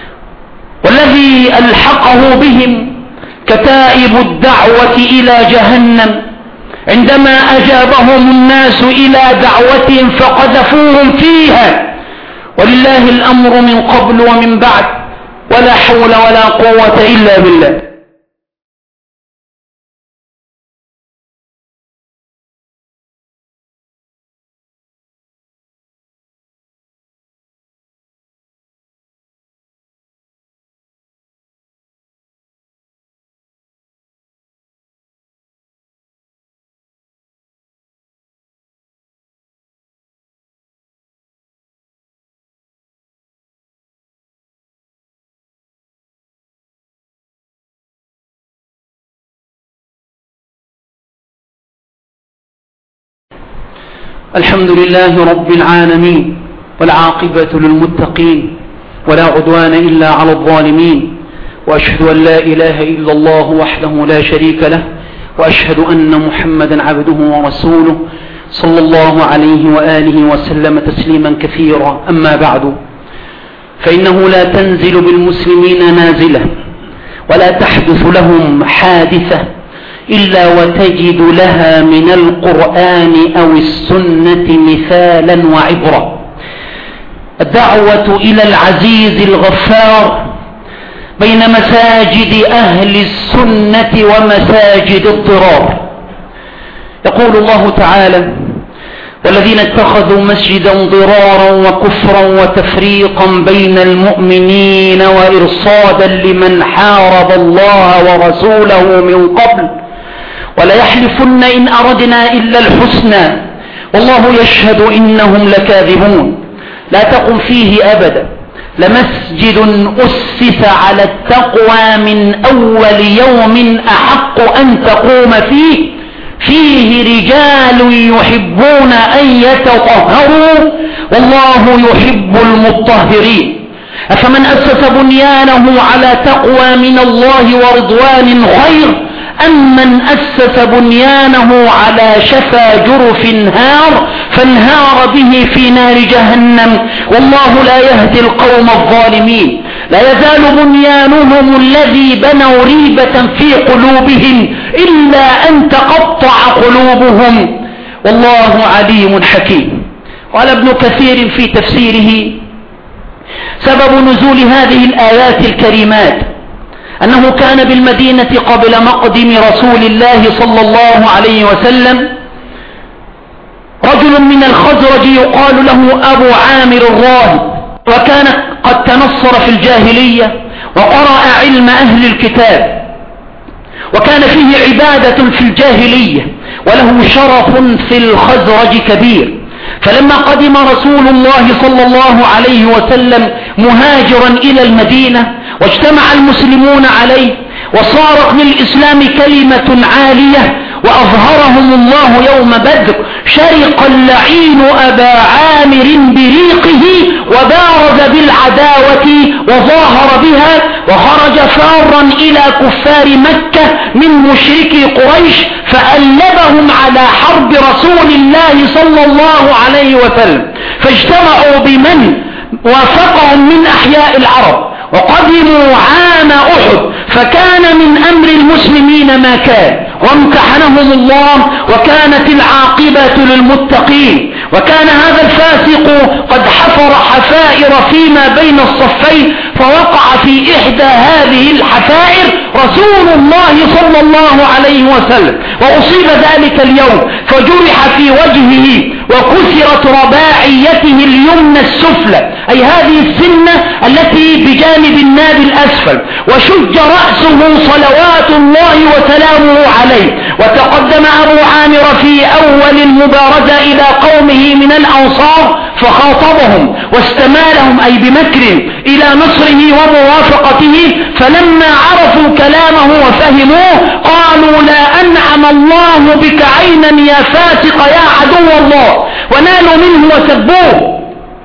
والذي ألحقه بهم كتائب الدعوة إلى جهنم عندما أجابهم الناس إلى دعوتهم فقذفوهم فيها، ولله الأمر من قبل ومن بعد، ولا حول ولا قوة إلا بالله. الحمد لله رب العالمين، والعاقبة للمتقين، ولا عدوان إلا على الظالمين، وأشهد أن لا إله إلا الله وحده لا شريك له، وأشهد أن محمدا عبده ورسوله صلى الله عليه وآله وسلم تسليما كثيرا. أما بعد، فإنه لا تنزل بالمسلمين نازلة ولا تحدث لهم حادثة إلا وتجد لها من القرآن أو السنة مثالا وعبرة. الدعوة إلى العزيز الغفار بين مساجد أهل السنة ومساجد الضرار. يقول الله تعالى: والذين اتخذوا مسجدا ضرارا وكفرا وتفريقا بين المؤمنين وإرصادا لمن حارب الله ورسوله من قبل وليحلفن إن أردنا إلا الحسنى والله يشهد إنهم لكاذبون. لا تقم فيه أبدا لمسجد أسس على التقوى من أول يوم أحق أن تقوم فيه فيه رجال يحبون أن يتطهروا والله يحب المطهرين. أفمن أسس بنيانه على تقوى من الله ورضوان خير أم من أسس بنيانه على شفا جرف هار فانهار به في نار جهنم والله لا يهدي القوم الظالمين. لا يزال بنيانهم الذي بنوا ريبة في قلوبهم إلا أن تقطع قلوبهم والله عليم حكيم. قال ابن كثير في تفسيره: سبب نزول هذه الآيات الكريمات أنه كان بالمدينة قبل مقدم رسول الله صلى الله عليه وسلم رجل من الخزرج يقال له أبو عامر الراهب، وكان قد تنصر في الجاهلية وقرأ علم أهل الكتاب، وكان فيه عبادة في الجاهلية وله شرف في الخزرج كبير. فلما قدم رسول الله صلى الله عليه وسلم مهاجرا إلى المدينة واجتمع المسلمون عليه وصارت للإسلام كلمة عالية وأظهرهم الله يوم بدر، شرق اللعين أبا عامر بريقه وبارز بالعداوة وظاهر بها وخرج فارا إلى كفار مكة من مشركي قريش فألبهم على حرب رسول الله صلى الله عليه وسلم، فاجتمعوا بمن وافقهم من أحياء العرب وقدموا عام أحد، فكان من أمر المسلمين ما كان وامتحنهم الله وكانت العاقبة للمتقين. وكان هذا الفاسق قد حفر حفائر فيما بين الصفين فوقع في إحدى هذه الحفائر رسول الله صلى الله عليه وسلم وأصيب ذلك اليوم فجرح في وجهه وكسرت رباعيته اليمنى السفلى، أي هذه السنة التي بجانب الناب الأسفل، وشج رأسه صلوات الله وسلامه عليه. وتقدم أبو عامر في أول المبارزة إلى قومه من الأنصار فخاطبهم واستمالهم أي بمكر إلى نصره وموافقته، فلما عرفوا كلامه وفهموه قالوا: لا أنعم الله بك عينا يا فاسق يا عدو الله، ونالوا منه وسبوه.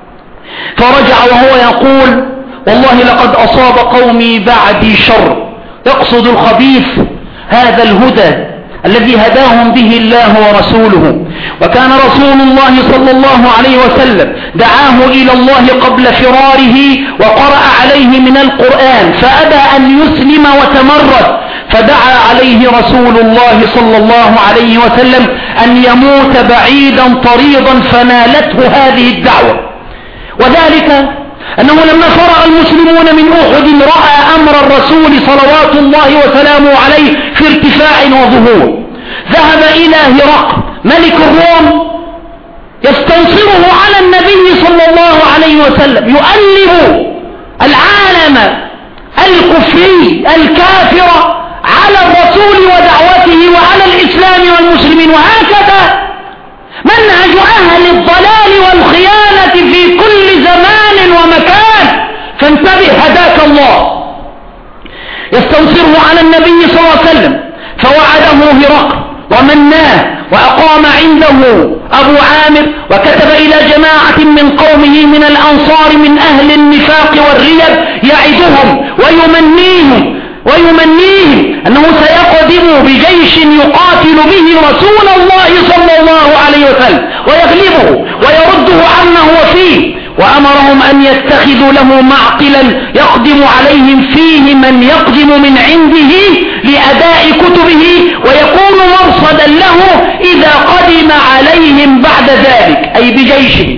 فرجع وهو يقول: والله لقد أصاب قومي بعدي شر، يقصد الخبيث هذا الهدى الذي هداهم به الله ورسوله. وكان رسول الله صلى الله عليه وسلم دعاه إلى الله قبل فراره وقرأ عليه من القرآن فأبى أن يسلم وتمرد، فدعا عليه رسول الله صلى الله عليه وسلم أن يموت بعيدا طريدا فنالته هذه الدعوة. وذلك أنه لما فرغ المسلمون من أحد رأى أمر الرسول صلوات الله وسلامه عليه في ارتفاع وظهور، ذهب إلى هرقل ملك الروم يستنصره على النبي صلى الله عليه وسلم، يؤلم العالم الكفري الكافر على الرسول ودعوته وعلى الإسلام والمسلمين. وهكذا منهج أهل الضلال والخيانة في كل زمان ومكان، فانتبه هداك الله. يستنصره على النبي صلى الله عليه وسلم فوعده هرقل ومناه وأقام عنده أبو عامر وكتب إلى جماعة من قومه من الأنصار من أهل النفاق والريب يعدهم ويمنيهم ويمنيهم أنه سيقدم بجيش يقاتل به رسول الله صلى الله عليه وسلم ويغلبه ويرده عما هو فيه، وأمرهم أن يتخذوا له معقلا يقدم عليهم فيه من يقدم من عنده لأداء كتبه ويكون مرصدا له إذا قدم عليهم بعد ذلك أي بجيشه.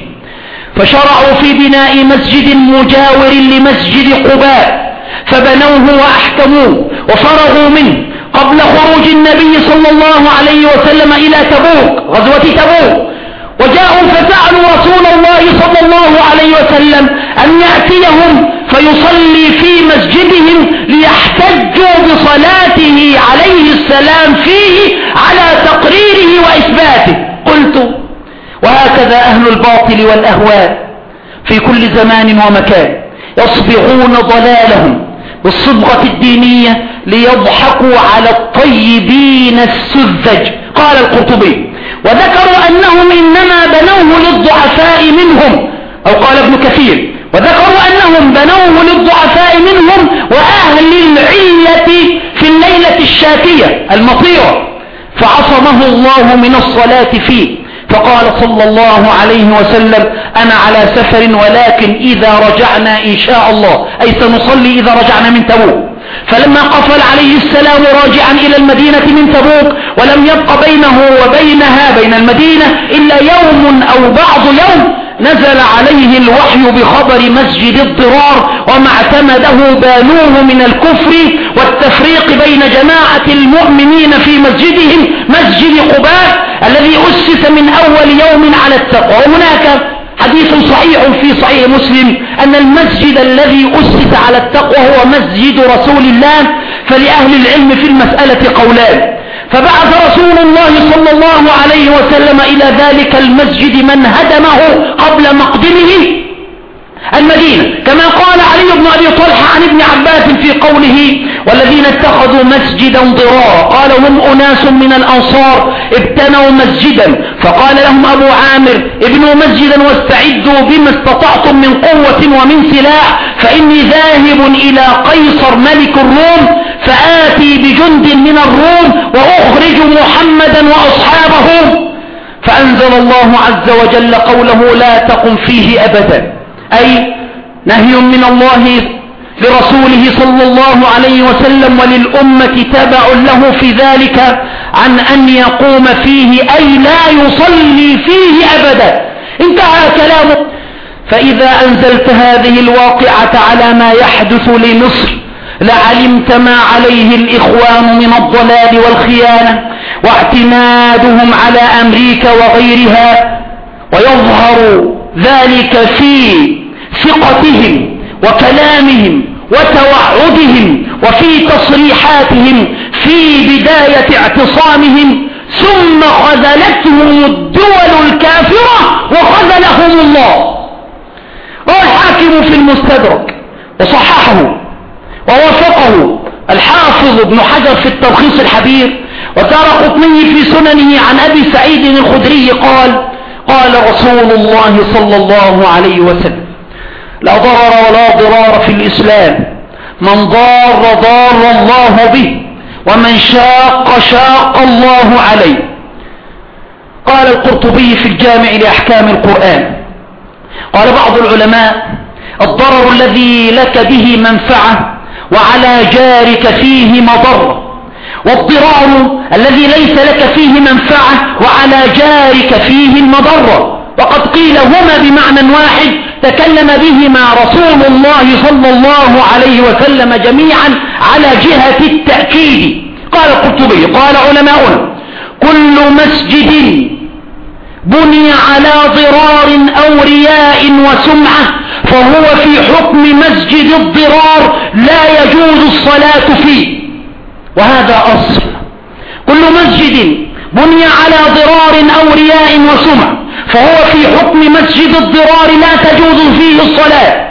فشرعوا في بناء مسجد مجاور لمسجد قباء فبنوه وأحكموه وفرغوا منه قبل خروج النبي صلى الله عليه وسلم إلى تبوك غزوة تبوك، وجاءوا فسألوا رسول الله صلى الله عليه وسلم أن يأتيهم فيصلي في مسجدهم ليحتجوا بصلاته عليه السلام فيه على تقريره وإثباته. قلت وهكذا أهل الباطل والأهواء في كل زمان ومكان يصبغون ضلالهم بالصبغة الدينية ليضحكوا على الطيبين السذج. قال القرطبي وذكروا أنهم إنما بنوه للضعفاء منهم، أو قال ابن كثير وذكروا أنهم بنوه للضعفاء منهم وأهل العلة في الليلة الشاتية المطيرة، فعصمه الله من الصلاة فيه. فقال صلى الله عليه وسلم أنا على سفر ولكن إذا رجعنا إن شاء الله، أي سنصلي إذا رجعنا من تبوك. فلما قفل عليه السلام راجعا إلى المدينة من تبوك ولم يبق بينه وبينها بين المدينة إلا يوم أو بعض يوم، نزل عليه الوحي بخبر مسجد الضرار وما اعتمده بانوه من الكفر والتفريق بين جماعة المؤمنين في مسجدهم مسجد قباء الذي أسس من أول يوم على التقوى. وهناك حديث صحيح في صحيح مسلم أن المسجد الذي أسس على التقوى هو مسجد رسول الله، فلأهل العلم في المسألة قولان. فبعث رسول الله صلى الله عليه وسلم إلى ذلك المسجد من هدمه قبل مقدمه المدينة، كما قال علي بن أبي طلحة عن ابن عباس في قوله والذين اتخذوا مسجدا ضرارا قال هم أناس من الأنصار ابتنوا مسجدا، فقال لهم أبو عامر ابنوا مسجدا واستعدوا بما استطعتم من قوة ومن سلاح فإني ذاهب إلى قيصر ملك الروم فآتي بجند من الروم وأخرج محمدا وأصحابه. فأنزل الله عز وجل قوله لا تقم فيه أبدا، أي نهي من الله لرسوله صلى الله عليه وسلم وللأمة تبع له في ذلك عن أن يقوم فيه أي لا يصلي فيه أبدا. انتهى كلامه. فإذا أنزلت هذه الواقعة على ما يحدث لمصر لعلمت ما عليه الإخوان من الضلال والخيانة واعتمادهم على أمريكا وغيرها، ويظهر ذلك في ثقتهم وكلامهم وتوعدهم وفي تصريحاتهم في بداية اعتصامهم، ثم خذلتهم الدول الكافرة وخذلهم الله. والحاكم في المستدرك وصححه ووافقه الحافظ ابن حجر في التلخيص الحبير، والدارقطني في سننه عن أبي سعيد الخدري قال قال رسول الله صلى الله عليه وسلم لا ضرر ولا ضرار في الإسلام، من ضار ضار الله به ومن شاق شاق الله عليه. قال القرطبي في الجامع لأحكام القرآن قال بعض العلماء الضرر الذي لك به منفعة وعلى جارك فيه مضرة، والضرار الذي ليس لك فيه منفعة وعلى جارك فيه المضرة، وقد قيل هما بمعنى واحد تكلم بهما رسول الله صلى الله عليه وسلم جميعا على جهة التأكيد. قال القرطبي قال علماؤنا كل مسجد بني على ضرار أو رياء وسمعة فهو في حكم مسجد الضرار لا يجوز الصلاة فيه. وهذا أصل، كل مسجد بني على ضرار أو رياء وسمعة فهو في حكم مسجد الضرار لا تجوز فيه الصلاة.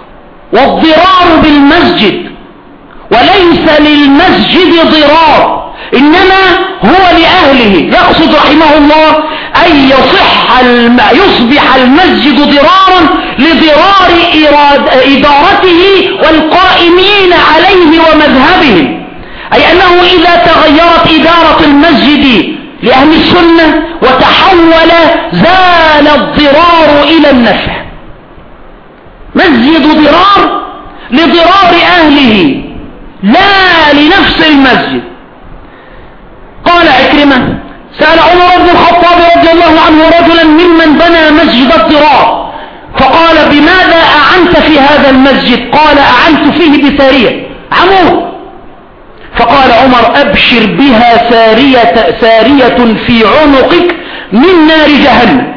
والضرار بالمسجد وليس للمسجد ضرار، إنما هو لأهل قوله يقصد رحمه الله أن يصح الم... يصبح المسجد ضرارا لضرار إراد... إدارته والقائمين عليه ومذهبهم، أي أنه إذا تغيرت إدارة المسجد لأهل السنة وتحول زال الضرار إلى النفع. مسجد ضرار لضرار أهله لا لنفس المسجد. قال عكرمة سأل عمر بن الخطاب رضي الله عنه رجلا ممن بنى مسجد الضرار فقال بماذا أعنت في هذا المسجد؟ قال أعنت فيه بسارية عمود. فقال عمر أبشر بها سارية, سارية في عنقك من نار جهنم.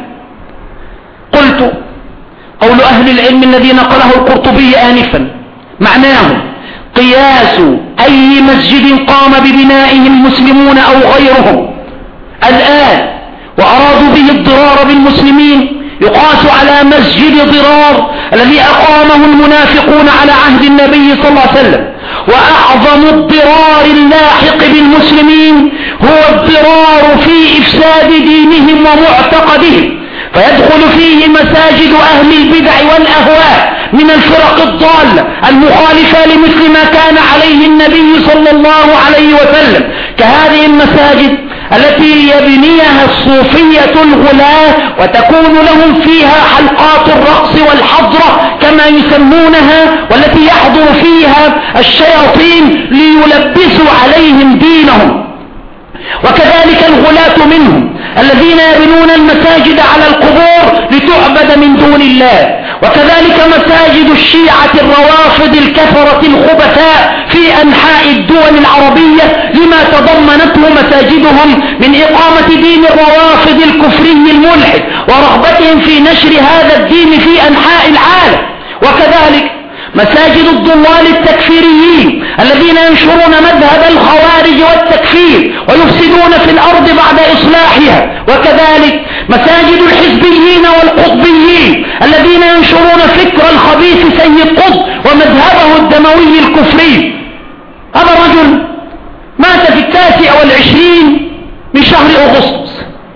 قلت قول أهل العلم الذي نقله القرطبي آنفا معناه قياس أي مسجد قام ببنائه المسلمون أو غيرهم الآن وأرادوا به الضرار بالمسلمين يقاس على مسجد ضرار الذي أقامه المنافقون على عهد النبي صلى الله عليه وسلم. وأعظم الضرار اللاحق بالمسلمين هو الضرار في إفساد دينهم ومعتقدهم، فيدخل فيه مساجد أهل البدع والأهواء من الفرق الضالة المخالفة لمثل ما كان عليه النبي صلى الله عليه وسلم، كهذه المساجد التي يبنيها الصوفية الغلاة وتكون لهم فيها حلقات الرقص والحضرة كما يسمونها، والتي يحضر فيها الشياطين ليلبسوا عليهم دينهم. وكذلك الغلاة منهم الذين يبنون المساجد على القبور لتعبد من دون الله، وكذلك مساجد الشيعة الروافض الكفرة الخبثاء في أنحاء الدول العربية لما تضمنته مساجدهم من إقامة دين الروافض الكفري الملحد ورغبتهم في نشر هذا الدين في أنحاء العالم. وكذلك مساجد الضلال التكفيريين الذين ينشرون مذهب الخوارج والتكفير ويفسدون في الأرض بعد إصلاحها، وكذلك مساجد الحزبيين والقطبيين الذين ينشرون فكر الخبيث سيد قطب ومذهبه الدموي الكفري. هذا الرجل مات في التاسع والعشرين من شهر أغسطس،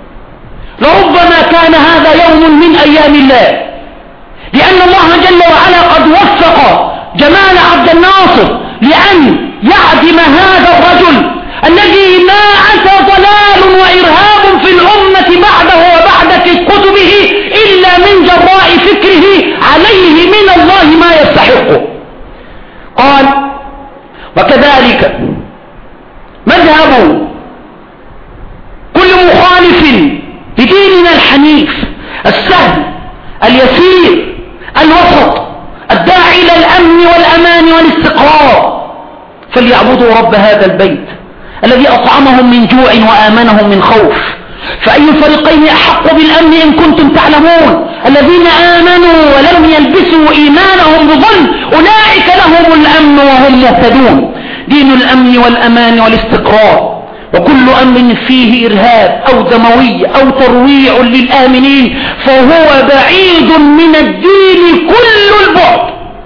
لربما كان هذا يوم من أيام الله، لأن الله جل وعلا قد وفق جمال عبد الناصر لأن يعدم هذا الرجل الذي ما أتى ضلال وإرهاب في الأمة بعده وبعد كتبه إلا من جراء فكره عليه من الله ما يستحقه. قال وكذلك مذهب كل مخالف لديننا الحنيف السهل اليسير الوسط الداعي إلى الأمن والأمان والاستقرار فليعبدوا رب هذا البيت الذي أطعمهم من جوع وآمنهم من خوف. فأي الفريقين أحق بالأمن إن كنتم تعلمون؟ الذين آمنوا ولم يلبسوا إيمانهم بظلم أولئك لهم الأمن وهم مهتدون. دين الأمن والأمان والاستقرار، وكل أمر فيه إرهاب أو دموي أو ترويع للآمنين فهو بعيد من الدين كل البعد.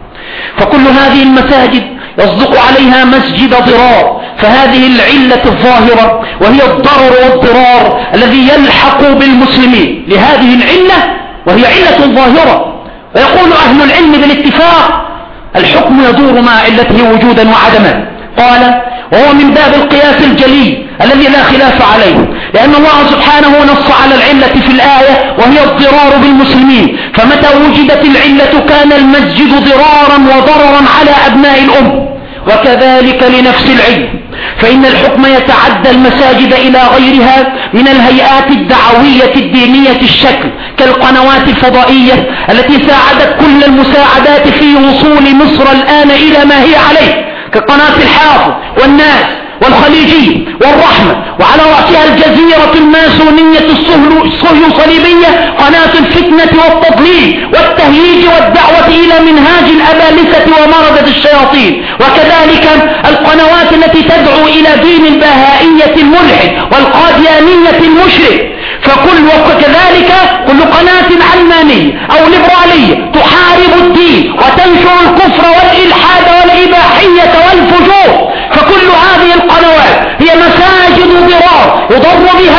فكل هذه المساجد يصدق عليها مسجد ضرار، فهذه العلة الظاهرة وهي الضرر والضرار الذي يلحق بالمسلمين لهذه العلة، وهي علة ظاهرة. ويقول أهل العلم بالاتفاق الحكم يدور مع علته وجودا وعدما. قال وهو من باب القياس الجلي الذي لا خلاف عليه، لأن الله سبحانه نص على العلة في الآية وهي الضرار بالمسلمين، فمتى وجدت العلة كان المسجد ضرارا وضررا على أبناء الأم. وكذلك لنفس العلم فإن الحكم يتعدى المساجد إلى غيرها من الهيئات الدعوية الدينية الشكل كالقنوات الفضائية التي ساعدت كل المساعدات في وصول مصر الآن إلى ما هي عليه، كقناة الحافظ والناس والخليجية والرحمة، وعلى رأسها الجزيرة الماسونية الصهيوصليبية قناة الفتنة والتضليل والتهييج والدعوة إلى منهاج الأبالسة ومردة الشياطين، وكذلك القنوات التي تدعو إلى دين البهائية الملحد والقاديانية المشرك. فكل وكذلك كل قناة علمانية أو ليبرالية تحارب الدين وتنشر الكفر والإلحاد والإباحية والفجور، فكل هذه القنوات هي مساجد ضرار يضر بها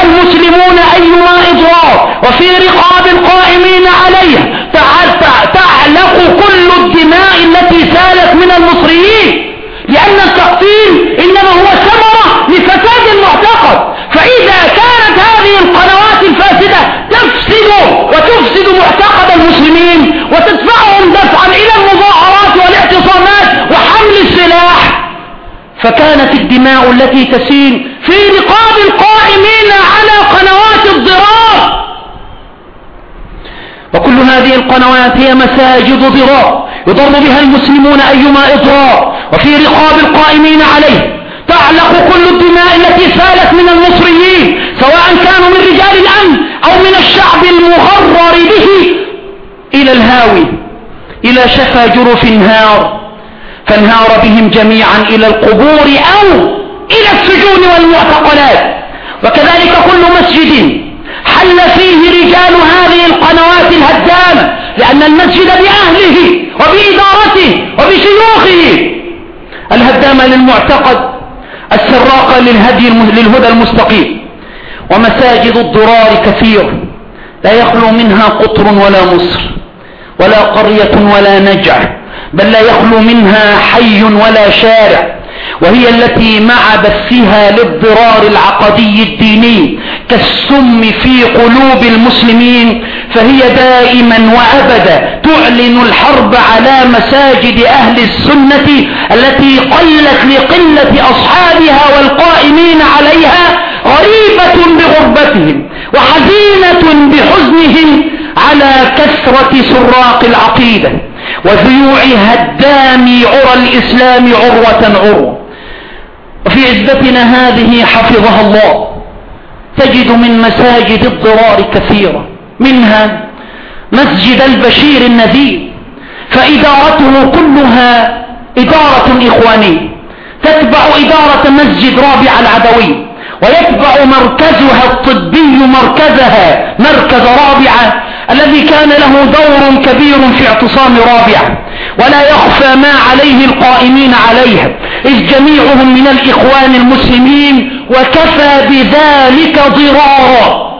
فكانت الدماء التي تسيل في رقاب القائمين على قنوات الضرار، وكل هذه القنوات هي مساجد ضرار يضر بها المسلمون أيما إضرار، وفي رقاب القائمين عليه تعلق كل الدماء التي سالت من المصريين، سواء كانوا من رجال الأمن أو من الشعب المغرر به، إلى الهاوي، إلى شفا جرف النار، فانهار بهم جميعا إلى القبور أو إلى السجون والمعتقلات. وكذلك كل مسجد حل فيه رجال هذه القنوات الهدامة، لأن المسجد بأهله وبإدارته وبشيوخه الهدامة للمعتقد، السراقة للهدي للهدى المستقيم. ومساجد الضرار كثير لا يخلو منها قطر ولا مصر ولا قرية ولا نجع، بل لا يخلو منها حي ولا شارع، وهي التي مع بثها للضرار العقدي الديني كالسم في قلوب المسلمين، فهي دائما وأبدا تعلن الحرب على مساجد أهل السنة التي قلت لقلة أصحابها والقائمين عليها، غريبة بغربتهم وحزينة بحزنهم على كثرة سراق العقيدة وذيوع هدام عرى الإسلام عروة عروة. وفي عزبتنا هذه حفظها الله تجد من مساجد الضرار كثيرة، منها مسجد البشير النذير، فإدارته كلها إدارة إخوانية تتبع إدارة مسجد رابع العدوي، ويتبع مركزها الطبي مركزها مركز رابعة الذي كان له دور كبير في اعتصام رابعة، ولا يخفى ما عليه القائمين عليها، إذ جميعهم من الإخوان المسلمين، وكفى بذلك ضرارا.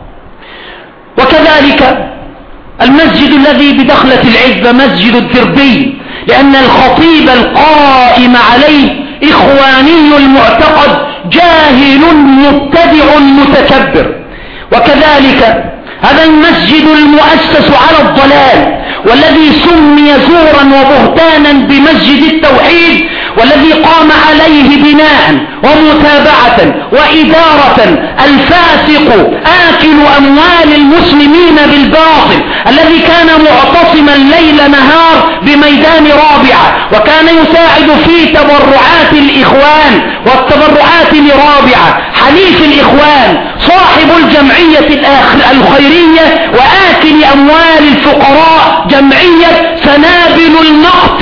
وكذلك المسجد الذي بدخلة العزبة مسجد الدربي، لأن الخطيب القائم عليه إخواني المعتقد جاهل مبتدع متكبر. وكذلك هذا المسجد المؤسس على الضلال، والذي سمي زورا وبهتانا بمسجد التوحيد، والذي قام عليه بناء ومتابعة وإدارة الفاسق آكل أموال المسلمين بالباطل، الذي كان معتصما ليل نهار بميدان رابعة، وكان يساعد في تبرعات الإخوان والتبرعات لرابعة حليف الإخوان صاحب الجمعية الخيرية وآكل أموال الفقراء جمعية سنابل النقد.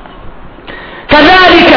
كذلك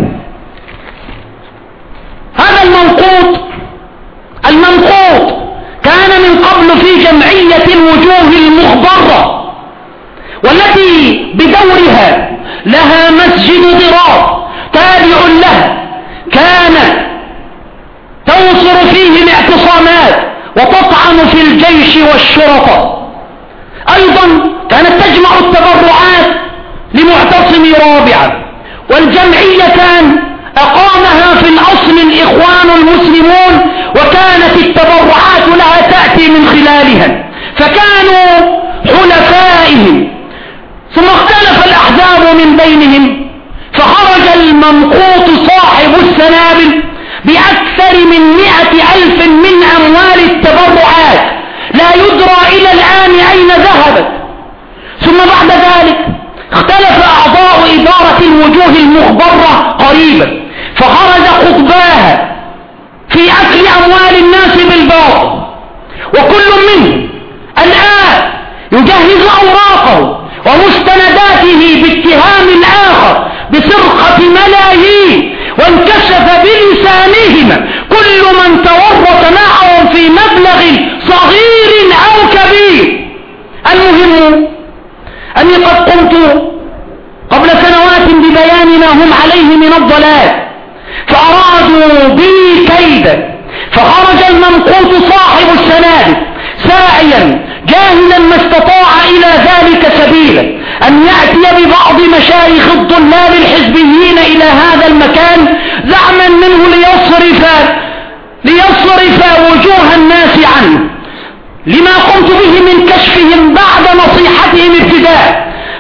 هذا المنقوط المنقوط كان من قبل في جمعية الوجوه المخضرة، والتي بدورها لها مسجد ضرار تابع له، كانت تنصر فيه الاعتصامات وتطعن في الجيش والشرطة. أيضا كانت تجمع التبرعات لمعتصم رابعة، والجمعية كان أقامها في الأصل الإخوان المسلمون، وكانت التبرعات لها تأتي من خلالها، فكانوا حلفائهم، ثم اختلف الأحزاب من بينهم، فخرج المنقوط صاحب السنابل بأكثر من مئة ألف من أموال التبرعات لا يدرى إلى الآن أين ذهبت. ثم بعد ذلك اختلف أعضاء إدارة الوجوه المخبرة قريبا، فخرج قطباها في أكل أموال الناس بالباطل، وكل منهم الآن يجهز أوراقه ومستنداته باتهام الآخر بسرقة ملايين، وانكشف بلسانهما كل من تورط معهم في مبلغ صغير أو كبير. المهم أني قد قمت قبل سنوات ببيان ما هم عليه من الضلال، فأرادوا بي كيدا، فخرج المنقوط صاحب السنابل ساعيا جاهلا ما استطاع إلى ذلك سبيلا أن يأتي ببعض مشايخ الضلال الحزبيين إلى هذا المكان زعما منه ليصرف ليصرف وجوه الناس عنه، لما قمت به من كشفهم بعد نصيحتهم ابتداء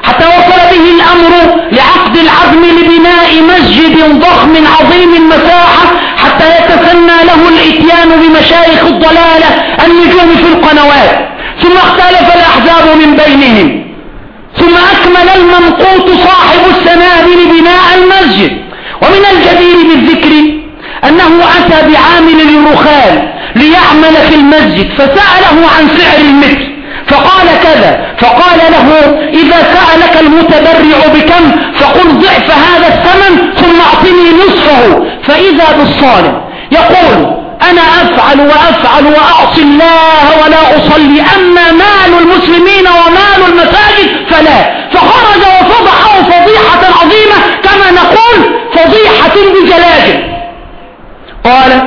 حتى وصل به الأمر لعقد العزم لبناء مسجد ضخم عظيم المساحة، حتى يتسنى له الاتيان بمشايخ الضلالة النجوم في القنوات، ثم اختلف الأحزاب من بينهم، ثم أكمل الممقوت صاحب السنابل بناء المسجد. ومن الجدير بالذكر أنه أتى بعامل الرخال ليعمل في المسجد، فسأله عن سعر المتر فقال كذا، فقال له إذا سألك المتبرع بكم فقل ضعف هذا الثمن ثم أعطني نصفه. فإذا بالصالح يقول أنا أفعل وأفعل وأعصي الله ولا أصلي، أما مال المسلمين ومال المساجد فلا. فخرج وفضحه فضيحة عظيمة، كما نقول فضيحة بجلاجل. قال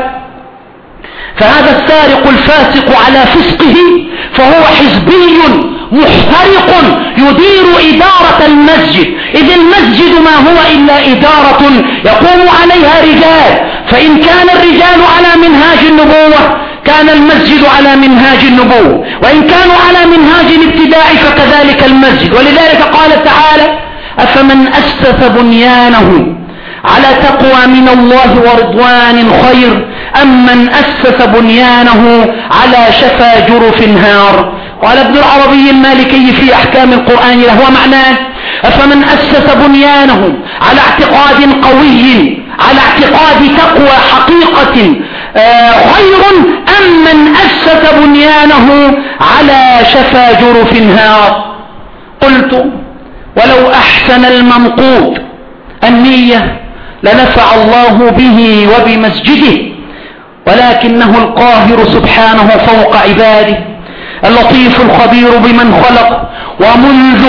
فهذا السارق الفاسق على فسقه فهو حزبي محترق يدير إدارة المسجد، إذ المسجد ما هو إلا إدارة يقوم عليها رجال، فإن كان الرجال على منهاج النبوة كان المسجد على منهاج النبوة، وإن كانوا على منهاج الابتداع فكذلك المسجد. ولذلك قال تعالى أفمن أسس بنيانه على تقوى من الله ورضوان خير أم من أسس بنيانه على شفا جرف هار. قال ابن العربي المالكي في أحكام القرآن له معناه أفمن أسس بنيانه على اعتقاد قوي على اعتقاد تقوى حقيقة آه خير أم من أسس بنيانه على شفا جرف هار. قلت ولو أحسن المنقود النية لنفع الله به وبمسجده، ولكنه القاهر سبحانه فوق عباده اللطيف الخبير بمن خلق. ومنذ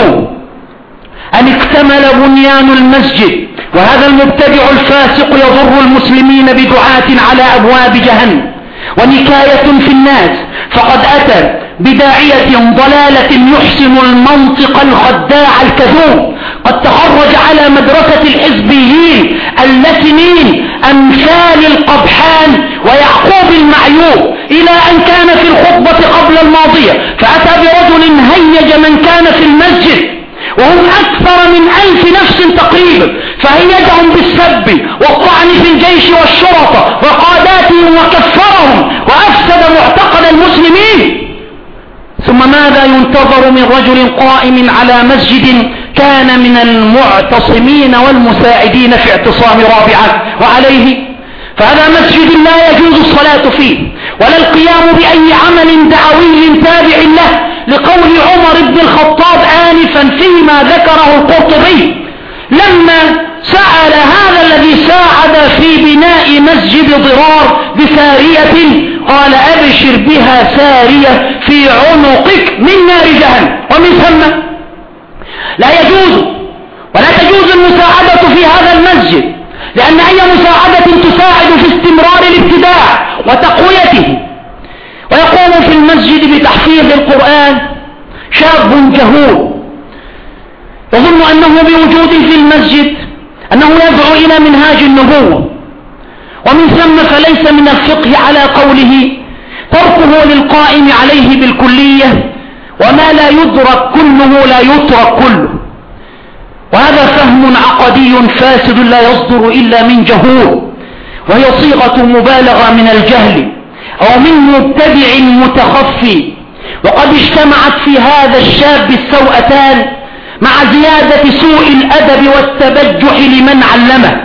أن اكتمل بنيان المسجد وهذا المبتدع الفاسق يضر المسلمين بدعاة على أبواب جهنم ونكاية في الناس، فقد أتى بداعية ضلالة يحسن المنطق الخداع الكذوب، قد تخرج على مدرسة الحزبيين اللسنين أمثال القبحان ويعقوب المعيوب، إلى أن كان في الخطبة قبل الماضية فأتى برجل هيج من كان في المسجد وهم أكثر من ألف نفس تقريبا، فهيجهم بالسب والطعن في الجيش والشرطة وقاداتهم وكفرهم وأفسد معتقد المسلمين. ثم ماذا ينتظر من رجل قائم على مسجد كان من المعتصمين والمساعدين في اعتصام رابعة وعليه؟ فهذا مسجد لا يجوز الصلاة فيه ولا القيام بأي عمل دعوي تابع له، لقول عمر بن الخطاب آنفا فيما ذكره القرطبي لما سأل هذا الذي ساعد في بناء مسجد ضرار بسارية قال أبشر بها سارية في عنقك من نار جهنم. ومن ثم لا يجوز ولا تجوز المساعدة في هذا المسجد، لأن أي مساعدة تساعد في استمرار الابتداع وتقويته. ويقوم في المسجد بتحفيظ القرآن شاب جهول يظن أنه بوجود في المسجد أنه يدعو إلى منهاج النبوة، ومن ثم فليس من الفقه على قوله تركه للقائم عليه بالكلية، وما لا يدرك كله لا يترك كله. وهذا فهم عقدي فاسد لا يصدر إلا من جهول، وهي صيغة مبالغة من الجهل أو من مبتدع متخفي. وقد اجتمعت في هذا الشاب السوءتان مع زيادة سوء الأدب والتبجح لمن علمه.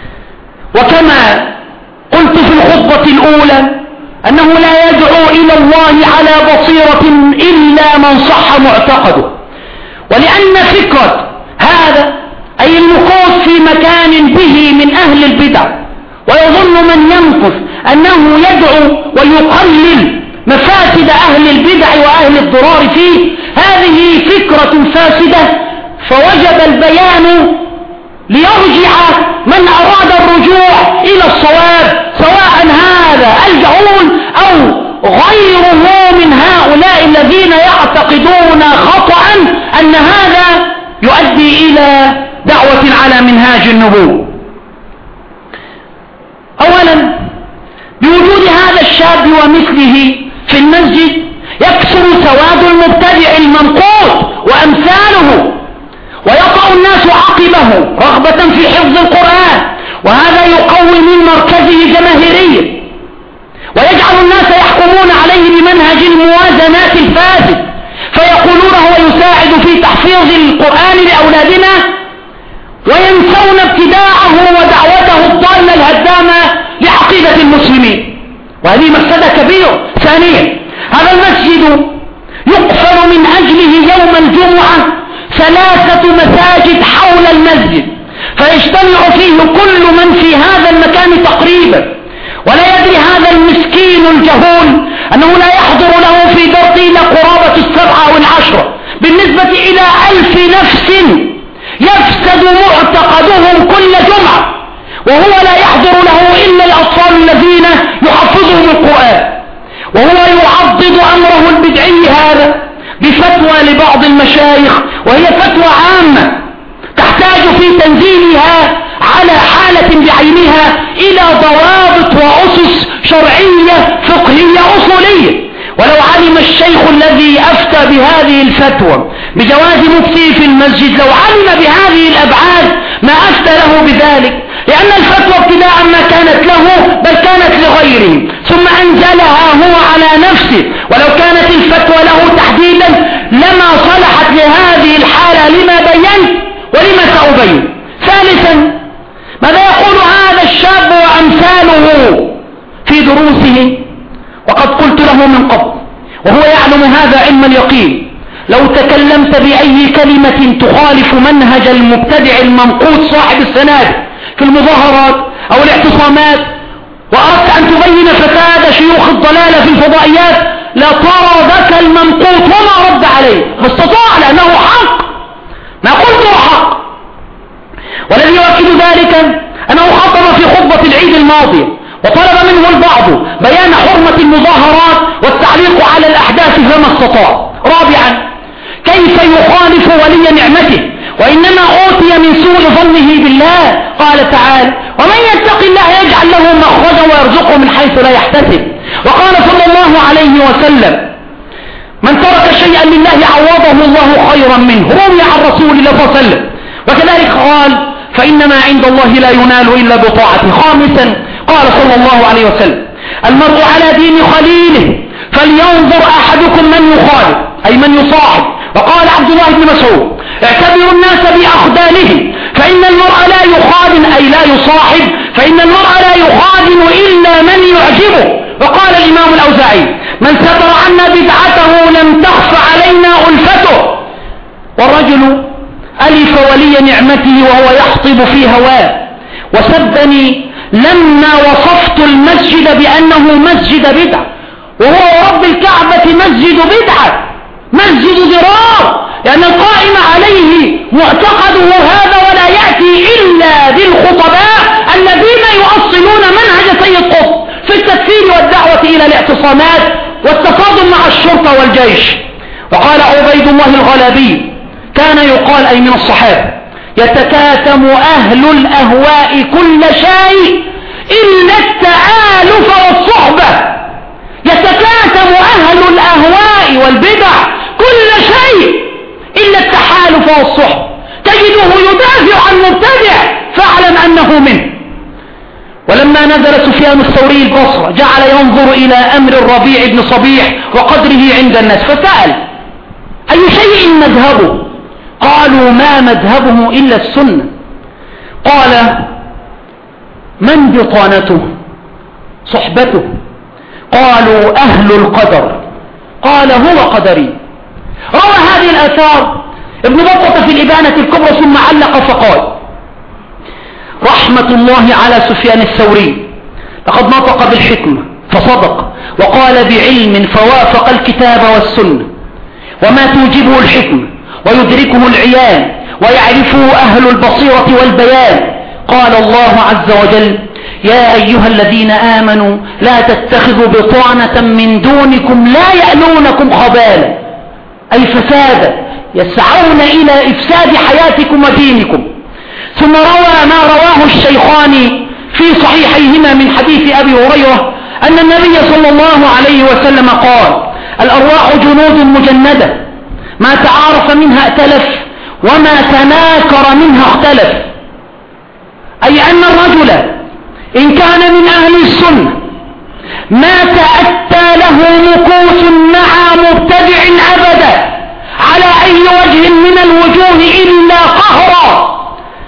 وكما قلت في الخطبة الأولى أنه لا يدعو إلى الله على بصيرة إلا من صح معتقده، ولأن فكرة هذا أي المكوث في مكان به من أهل البدع ويظن من ينقص أنه يدعو ويقلل مفاسد أهل البدع وأهل الضرار فيه، هذه فكرة فاسدة. فوجب البيان ليرجع من أراد الرجوع إلى الصواب، سواء هذا الجهول أو غيره من هؤلاء الذين يعتقدون خطأ أن هذا يؤدي إلى دعوة على منهاج النبوة. أولا بوجود هذا الشاب ومثله في المسجد يكثر سواد المبتدع المنقوط وأمثاله، الناس عقبه رغبة في حفظ القرآن، وهذا يقوي من مركزه جماهيريا ويجعل الناس يحكمون عليه بمنهج الموازنات الفاسد، فيقولون هو يساعد في تحفيظ القرآن لأولادنا وينسون ابتداعه ودعوته الضالة الهدامة لعقيدة المسلمين، وهذه مفسدة كبيرة. ثانيا، هذا المسجد يقفل من أجله يوم الجمعة ثلاثة مساجد حول المسجد، فيجتمع فيه كل من في هذا المكان تقريبا، ولا يدري هذا المسكين الجهول أنه لا يحضر له في درس إلا قرابة السبعة أو العشرة بالنسبة إلى ألف نفس يفسد معتقدهم كل جمعة، وهو لا يحضر له إلا الأطفال الذين يحفظهم القرآن، وهو يعضد أمره البدعي هذا بفتوى لبعض المشايخ، وهي فتوى عامة تحتاج في تنزيلها على حالة بعينها إلى ضوابط وأسس شرعية فقهية أصولية. ولو علم الشيخ الذي أفتى بهذه الفتوى بجواز مفتي في المسجد، لو علم بهذه الأبعاد ما أفتى له بذلك، لأن الفتوى ابتداء ما كانت له بل كانت لغيره، ثم أنزلها هو على نفسه، ولو كانت الفتوى له تحديدا لما صلحت لهذه الحالة لما بينت ولما سأبين. ثالثا، ماذا يقول هذا الشاب وأمثاله في دروسه؟ وقد قلت له من قبل وهو يعلم هذا علم اليقين، لو تكلمت بأي كلمة تخالف منهج المبتدع المنقوط صاحب السناد في المظاهرات أو الاعتصامات وأردت أن تبين فساد شيوخ الضلالة في الفضائيات لطردك المنقوط وما رد عليه، ما استطاع لأنه حق، ما قلته حق. والذي يؤكد ذلك أنه خطب في خطبة العيد الماضية وطلب منه البعض بيان حرمة المظاهرات والتعليق على الأحداث فما استطاع. رابعا، كيف يخالف ولي نعمته وإنما أوتي من سوء ظنه بالله؟ قال تعالى: ومن يتق الله يجعل له مخرجا ويرزقه من حيث لا يحتسب. وقال صلى الله عليه وسلم: من ترك شيئا لله عوضه الله خيرا منه، روي عن رسول الله صلى الله عليه وسلم. وكذلك قال: فإنما عند الله لا ينال إلا بطاعته. خامسا، قال صلى الله عليه وسلم: المرء على دين خليله فلينظر أحدكم من يخالف، أي من يصاحب. وقال عبد الله بن مسعود: اعتبروا الناس بأخدانهم، فإن المرء لا يخادن، أي لا يصاحب، فإن المرء لا يخادن إلا من يعجبه. وقال الإمام الأوزاعي: من ستر عنا بدعته لم تخف علينا ألفته. والرجل ألف ولي نعمته وهو يحطب في هواه، وسبني لما وصفت المسجد بأنه مسجد بدعة، وهو رب الكعبة مسجد بدعة، مسجد ضرار، لأن القائم عليه معتقده هذا ولا يأتي إلا بالخطباء الذين يؤصلون منهج سيد قطب في التكفير والدعوة إلى الاعتصامات والتصادم مع الشرطة والجيش. وقال عبيد الله الغلابي: كان يقال، أي من الصحابة: يتكاتم أهل الأهواء كل شيء إلا التآلف والصحبة. يتكاتم أهل الأهواء والبدع كل شيء إلا التحالف والصحبة، تجده يدافع عن مبتدع فاعلم أنه منه. ولما نزل سفيان الثوري البصرة جعل ينظر إلى أمر الربيع بن صبيح وقدره عند الناس، فسأل: أي شيء مذهبه؟ قالوا: ما مذهبه إلا السنة. قال: من بطانته؟ صحبته. قالوا: أهل القدر. قال: هو قدري. روى هذه الآثار ابن بطة في الإبانة الكبرى ثم علق فقال: رحمة الله على سفيان الثوري، لقد نطق بالحكمة فصدق، وقال بعلم فوافق الكتاب والسنة، وما توجبه الحكمة ويدركه العيان ويعرفه أهل البصيرة والبيان. قال الله عز وجل: يا أيها الذين آمنوا لا تتخذوا بطانة من دونكم لا يألونكم خبالا، أي فسادا، يسعون إلى إفساد حياتكم ودينكم. ثم روى ما رواه الشيخان في صحيحيهما من حديث أبي هريرة أن النبي صلى الله عليه وسلم قال: الأرواح جنود مجندة، ما تعارف منها ائتلف وما تناكر منها اختلف، أي أن الرجل إن كان من أهل السنة ما تأتى له مكوث مع مبتدع أبدا على أي وجه من الوجوه إلا قهرا.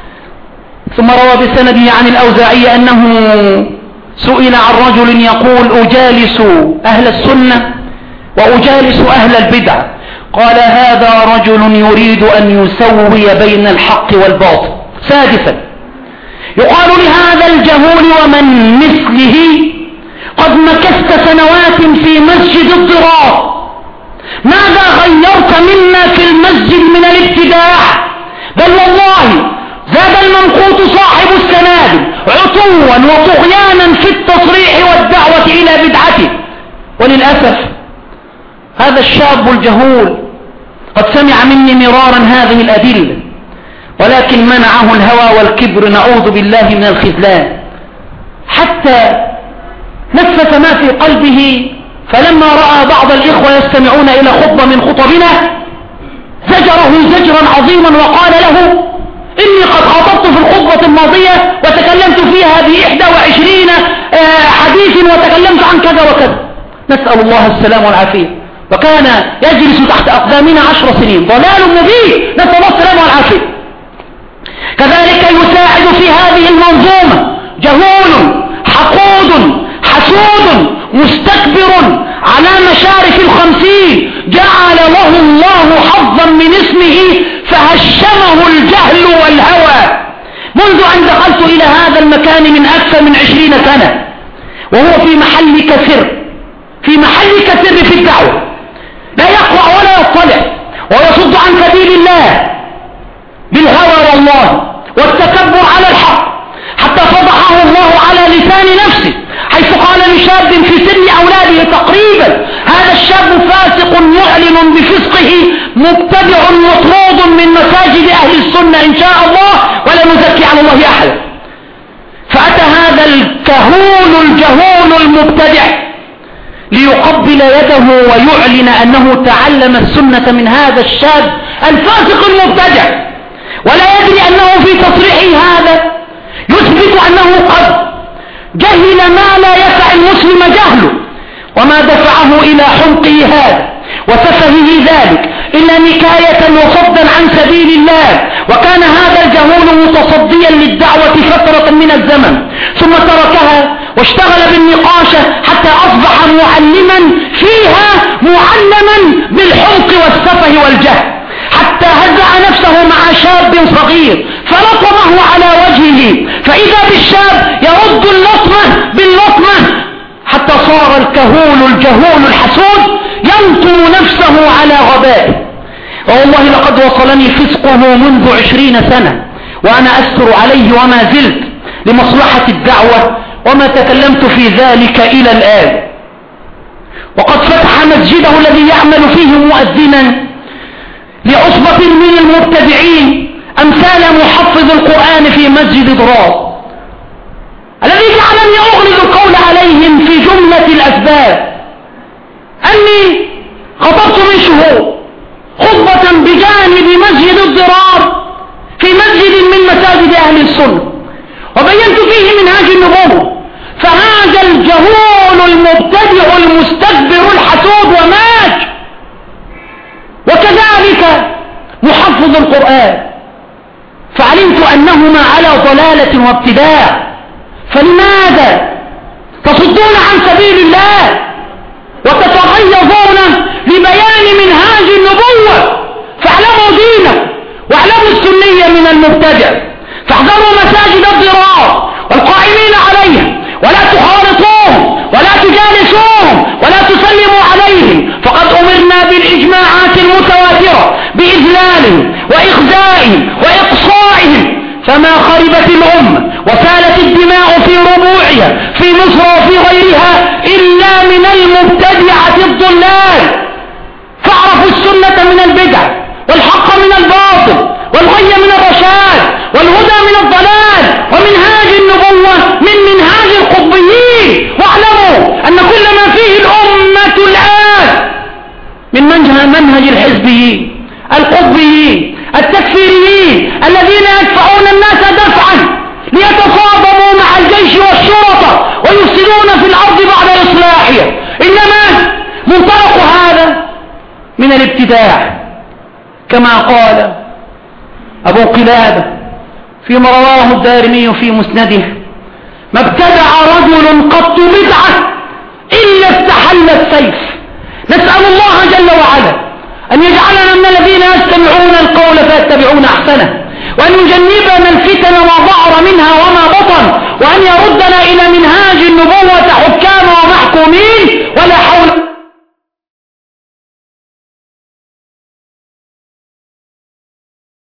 ثم روى بسنده عن الأوزاعي أنه سئل عن رجل يقول أجالس أهل السنة وأجالس أهل البدع، قال هذا رجل يريد أن يسوي بين الحق والباطل. سادسا يقال لهذا الجهول ومن مثله قد مكثت سنوات في مسجد الضرار، ماذا غيرت منا في المسجد من الابتداع؟ بل والله زاد المنقوط صاحب السنادل عتوا وطغيانا في التصريح والدعوة إلى بدعته. وللأسف هذا الشاب الجهول قد سمع مني مرارا هذه الأدلة، ولكن منعه الهوى والكبر، نعوذ بالله من الخذلان، حتى نفس ما في قلبه. فلما رأى بعض الإخوة يستمعون إلى خطبة من خطبنا زجره زجرا عظيما وقال له إني قد خطبت في الخطبة الماضية وتكلمت فيها بإحدى وعشرين حديث وتكلمت عن كذا وكذا. نسأل الله السلام والعافية. وكان يجلس تحت أقدامنا عشر سنين، ضلال مبين، نسأل الله السلام والعافية. كذلك يساعد في هذه المنظومة جهول حقود حسود مستكبر على مشارف الخمسين، جعل له الله حظا من اسمه فهشمه الجهل والهوى. منذ أن دخلت إلى هذا المكان من أكثر من عشرين سنة وهو في محل كسر، في محل كسر في الدعوة، لا يقرأ ولا يطلع ويصد عن سبيل الله بالهوى والله والتكبر على الحق، حتى فضحه الله على لسان نفسه حيث قال لشاب في سن أولاده تقريبا هذا الشاب فاسق معلن بفسقه مبتدع مطرود من مساجد أهل السنة إن شاء الله ولا نزكي على الله أحدا. فأتى هذا الكهول الجهول المبتدع ليقبل يده ويعلن أنه تعلم السنة من هذا الشاب الفاسق المبتدع، ولا يدري أنه في تصريحه هذا يثبت أنه قد جهل ما لا يسع المسلم جهله، وما دفعه إلى حمقه هذا وسفهه ذلك إلا نكاية وصدا عن سبيل الله. وكان هذا الجهول متصديا للدعوة فترة من الزمن ثم تركها واشتغل بالنقاشة حتى أصبح معلما فيها، معلما بالحمق والسفه والجهل، حتى هزع نفسه مع شاب صغير فلطمه على وجهه، فإذا بالشاب يرد اللطمة باللطمة حتى صار الكهول الجهول الحسود ينطر نفسه على غبائه. والله لقد وصلني فسقه منذ عشرين سنة وأنا أستر عليه وما زلت لمصلحة الدعوة، وما تكلمت في ذلك إلى الآن. وقد فتح مسجده الذي يعمل فيه مؤذنا لعصبة من المبتدعين أمثال محفظ القرآن في مسجد ضرار، الذي جعلني أغلق القول عليهم في جملة الأسباب أني خطبت من شهور خطبة بجانب مسجد الضرار في مسجد من مساجد أهل السنة وبينت فيه منهاج النبوة، فهذا الجهول المبتدع المستكبر الحسود وماج، وكذلك محفظ القرآن، فعلمت أنهما على ضلالة وابتداع. فلماذا تصدون عن سبيل الله وتتغيظون لبيان منهاج النبوة؟ فاعلموا دينه واعلموا السنية من المبتدع، فاحذروا مساجد الضرار والقائمين عليها، ولا تخالطوهم ولا تجالسوهم ولا تسلموا عليهم، فقد أمرنا بالإجماعات المتواترة بإذلالهم وإخزائهم وإقصائهم، فما خربت الأمة وسالت الدماء في ربوعها في مصر وفي غيرها إلا من المبتدعة الضلال. فاعرفوا السنة من البدع والحق من الباطل والغي من الرشاد والهدى من الضلال ومنهاج النبوة من منهاج القطبيين، واعلموا أن كل ما فيه الأمة الآن من منهج الحزبيين القطبيين التكفيريين الذين يدفعون الناس دفعا ليتصادموا مع الجيش والشرطة ويفسدون في الأرض بعد إصلاحها، إنما منطلق هذا من الابتداع، كما قال أبو قلابة فيما رواه الدارمي في مسنده: ما ابتدع رجل قط بدعة إلا استحل السيف. نسأل الله جل وعلا أن يجعلنا من الذين يستمعون القول فيتبعون أحسنه، وأن يجنبنا الفتن ما ظهر منها وما بطن، وأن يردنا إلى منهاج النبوة